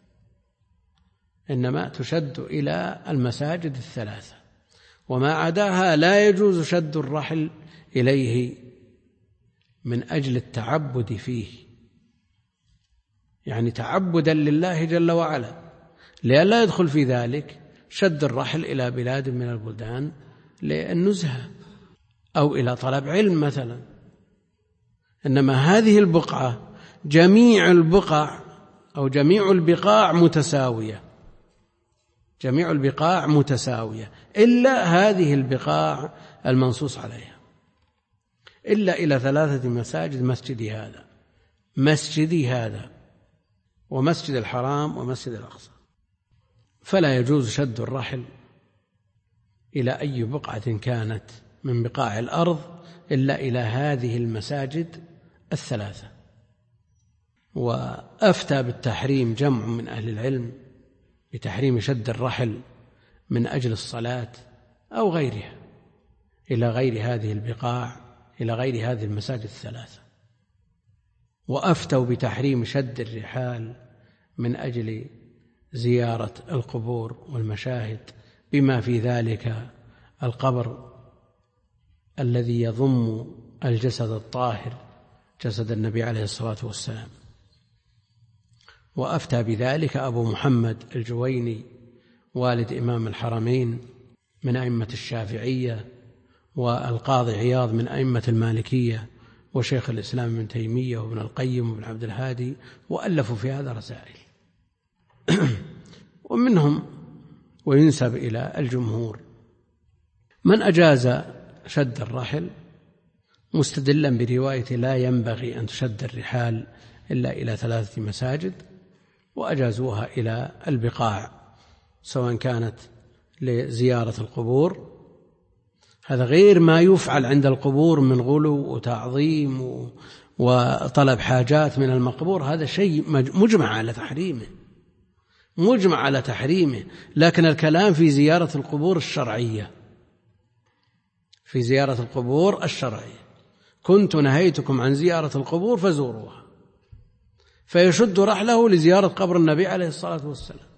إنما تشد إلى المساجد الثلاثة، وما عداها لا يجوز شد الرحل إليه من أجل التعبد فيه، يعني تعبدا لله جل وعلا، لئلا يدخل في ذلك شد الرحل إلى بلاد من البلدان للنزهة أو إلى طلب علم مثلا. إنما هذه البقعة جميع البقع أو جميع البقاع متساوية، جميع البقاع متساوية إلا هذه البقاع المنصوص عليها، إلا إلى ثلاثة مساجد: مسجدي هذا، مسجدي هذا، ومسجد الحرام، ومسجد الأقصى. فلا يجوز شد الرحل إلى أي بقعة كانت من بقاع الأرض إلا إلى هذه المساجد الثلاثة. وأفتى بالتحريم جمع من أهل العلم بتحريم شد الرحل من أجل الصلاة أو غيرها إلى غير هذه البقاع، إلى غير هذه المساجد الثلاثة. وأفتوا بتحريم شد الرحال من أجل زيارة القبور والمشاهد، بما في ذلك القبر الذي يضم الجسد الطاهر جسد النبي عليه الصلاة والسلام. وأفتى بذلك أبو محمد الجويني والد إمام الحرمين من أئمة الشافعية، والقاضي عياض من أئمة المالكية، وشيخ الإسلام ابن تيمية وابن القيم وابن عبد الهادي، وألفوا في هذا رسائل. ومنهم وينسب إلى الجمهور من أجاز شد الرحل مستدلا برواية لا ينبغي أن تشد الرحال إلا إلى ثلاثة مساجد، وأجازوها إلى البقاع سواء كانت لزيارة القبور، هذا غير ما يفعل عند القبور من غلو وتعظيم وطلب حاجات من المقبور، هذا شيء مجمع على تحريمه، مجمع على تحريمه. لكن الكلام في زيارة القبور الشرعية، في زيارة القبور الشرعية، كنت نهيتكم عن زيارة القبور فزوروها، فيشد رحله لزيارة قبر النبي عليه الصلاة والسلام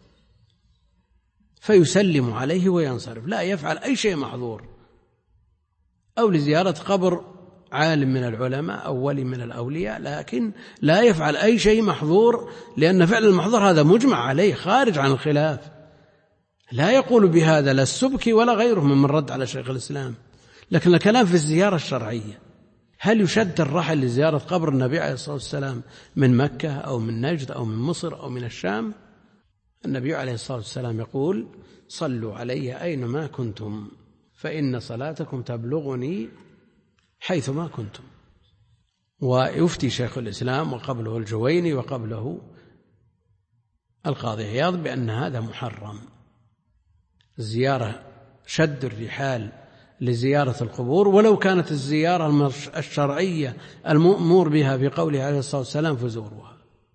فيسلم عليه وينصرف، لا يفعل أي شيء محظور، أو لزيارة قبر عالم من العلماء أو ولي من الأولياء، لكن لا يفعل أي شيء محظور، لأن فعل المحظور هذا مجمع عليه خارج عن الخلاف. لا يقول بهذا لا السبكي ولا غيره من رد على شيخ الإسلام. لكن الكلام في الزيارة الشرعية، هل يشد الرحل لزيارة قبر النبي عليه الصلاة والسلام من مكة أو من نجد أو من مصر أو من الشام؟ النبي عليه الصلاة والسلام يقول صلوا علي أينما كنتم فإن صلاتكم تبلغني حيثما كنتم. ويفتي شيخ الإسلام وقبله الجويني وقبله القاضي عياض بأن هذا محرم، الزيارة شد الرحال لزيارة القبور ولو كانت الزيارة الشرعية المأمور بها بقوله عليه الصلاة والسلام فزوروها.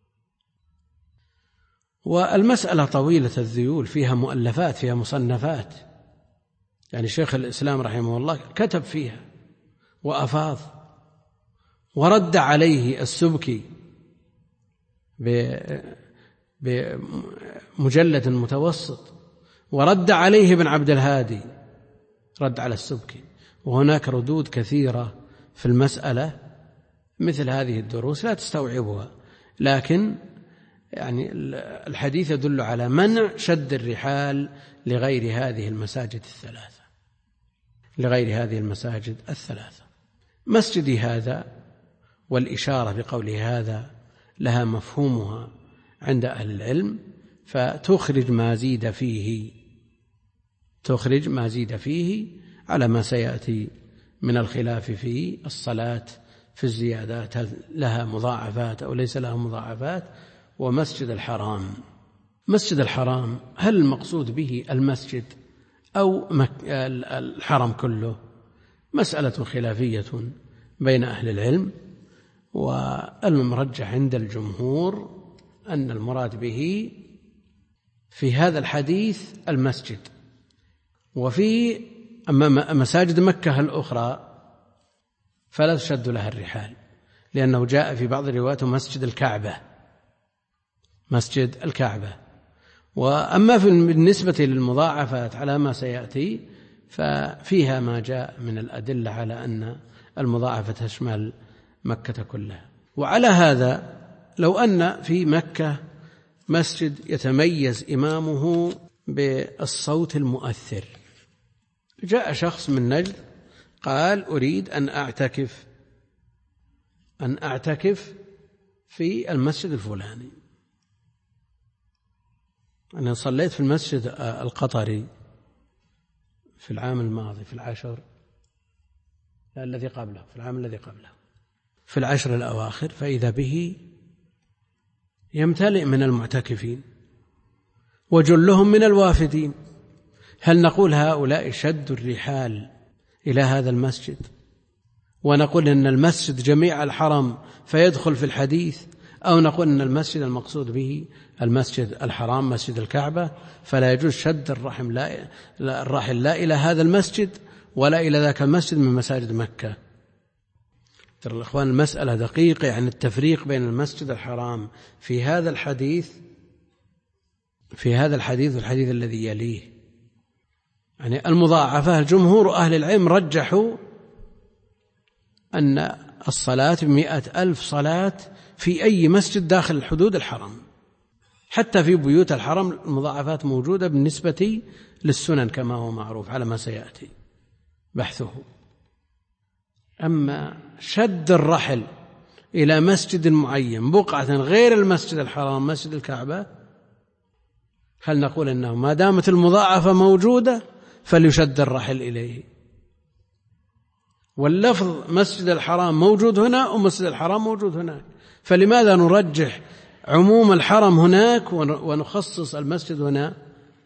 والمسألة طويلة الذيول، فيها مؤلفات، فيها مصنفات، يعني شيخ الإسلام رحمه الله كتب فيها وأفاض، ورد عليه السبكي بمجلد متوسط، ورد عليه ابن عبد الهادي رد على السبكي، وهناك ردود كثيرة في المسألة. مثل هذه الدروس لا تستوعبها، لكن يعني الحديث يدل على منع شد الرحال لغير هذه المساجد الثلاثة، لغير هذه المساجد الثلاثة. مسجدي هذا، والإشارة بقوله هذا لها مفهومها عند أهل العلم، فتخرج ما زيد فيه، تخرج ما زيد فيه على ما سيأتي من الخلاف في الصلاة في الزيادات، هل لها مضاعفات أو ليس لها مضاعفات. ومسجد الحرام، مسجد الحرام هل المقصود به المسجد أو الحرم كله؟ مسألة خلافية بين أهل العلم، والمرجح عند الجمهور أن المراد به في هذا الحديث المسجد. وفي أما مساجد مكة الأخرى فلا تشد لها الرحال، لأنه جاء في بعض الروايات مسجد الكعبة، مسجد الكعبة. وأما بالنسبة للمضاعفات على ما سيأتي ففيها ما جاء من الأدلة على أن المضاعفة تشمل مكة كلها. وعلى هذا لو أن في مكة مسجد يتميز إمامه بالصوت المؤثر، جاء شخص من نجد قال أريد أن أعتكف أن أعتكف في المسجد الفلاني. أنا صليت في المسجد القطري في العام الماضي في العشر لا الذي قبله في العام الذي قبله في العشر الأواخر، فإذا به يمتلئ من المعتكفين وجلهم من الوافدين. هل نقول هؤلاء شدوا الرحال إلى هذا المسجد ونقول أن المسجد جميع الحرم فيدخل في الحديث، أو نقول أن المسجد المقصود به المسجد الحرام مسجد الكعبة فلا يجوز شد الرحم لا الرحل لا إلى هذا المسجد ولا إلى ذاك المسجد من مساجد مكة؟ ترى الإخوان المسألة دقيقة، يعني التفريق بين المسجد الحرام في هذا الحديث في هذا الحديث والحديث الذي يليه. يعني المضاعفة الجمهور أهل العلم رجحوا أن الصلاة بمئة ألف صلاة في أي مسجد داخل حدود الحرم، حتى في بيوت الحرم المضاعفات موجودة بالنسبة للسنن كما هو معروف على ما سيأتي بحثه. أما شد الرحل إلى مسجد معين بقعة غير المسجد الحرام مسجد الكعبة، هل نقول أنه ما دامت المضاعفة موجودة فليشد الرحل إليه؟ واللفظ مسجد الحرام موجود هنا ومسجد الحرام موجود هناك، فلماذا نرجح عموم الحرم هناك ونخصص المسجد هنا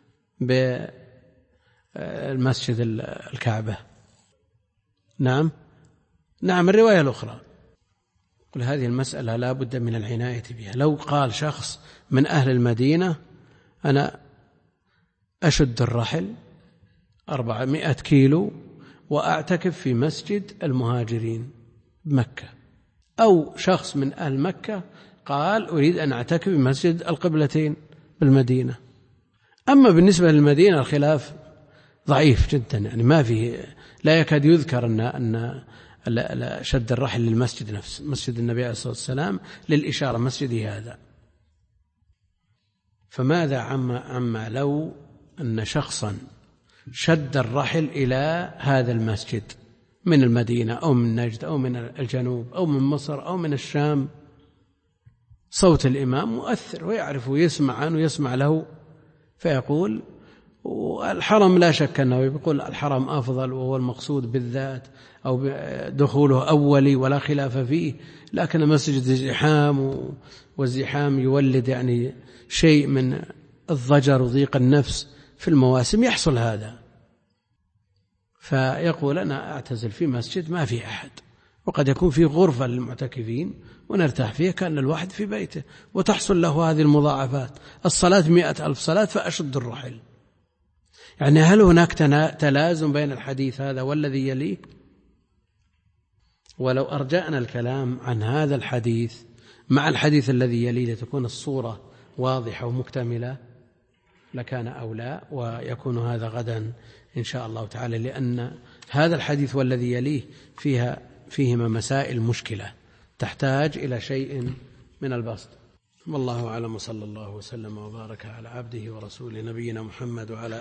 بالمسجد الكعبة؟ نعم نعم الرواية الأخرى. قل هذه المسألة لا بد من العناية بها. لو قال شخص من أهل المدينة أنا أشد الرحل أربعمائة كيلو وأعتكف في مسجد المهاجرين بمكة، أو شخص من أهل مكة قال أريد أن أعتكف في مسجد القبلتين بالمدينة. أما بالنسبة للمدينة الخلاف ضعيف جدا، يعني ما فيه لا يكاد يذكر أن أن شد الرحل للمسجد نفسه مسجد النبي عليه الصلاة والسلام للإشارة مسجدي هذا. فماذا عما عما لو أن شخصا شد الرحل إلى هذا المسجد من المدينة أو من نجد أو من الجنوب أو من مصر أو من الشام، صوت الإمام مؤثر ويعرف ويسمع عنه ويسمع له فيقول والحرم لا شك أنه يقول الحرم أفضل وهو المقصود بالذات أو دخوله أولي ولا خلاف فيه، لكن المسجد زحام، والزحام يولد يعني شيء من الضجر وضيق النفس في المواسم، يحصل هذا. فيقول أنا أعتزل في مسجد ما في أحد، وقد يكون في غرفة للمعتكفين ونرتاح فيها كأن الواحد في بيته، وتحصل له هذه المضاعفات. الصلاة مئة ألف صلاة فأشد الرحل. يعني هل هناك تلازم بين الحديث هذا والذي يليه؟ ولو أرجأنا الكلام عن هذا الحديث مع الحديث الذي يليه لتكون الصورة واضحة ومكتملة لكان أولى، ويكون هذا غدا إن شاء الله تعالى، لأن هذا الحديث والذي يليه فيها فيهما مسائل مشكلة تحتاج إلى شيء من البسط. والله أعلم، صلى الله وسلم وبارك على عبده ورسوله نبينا محمد وعلى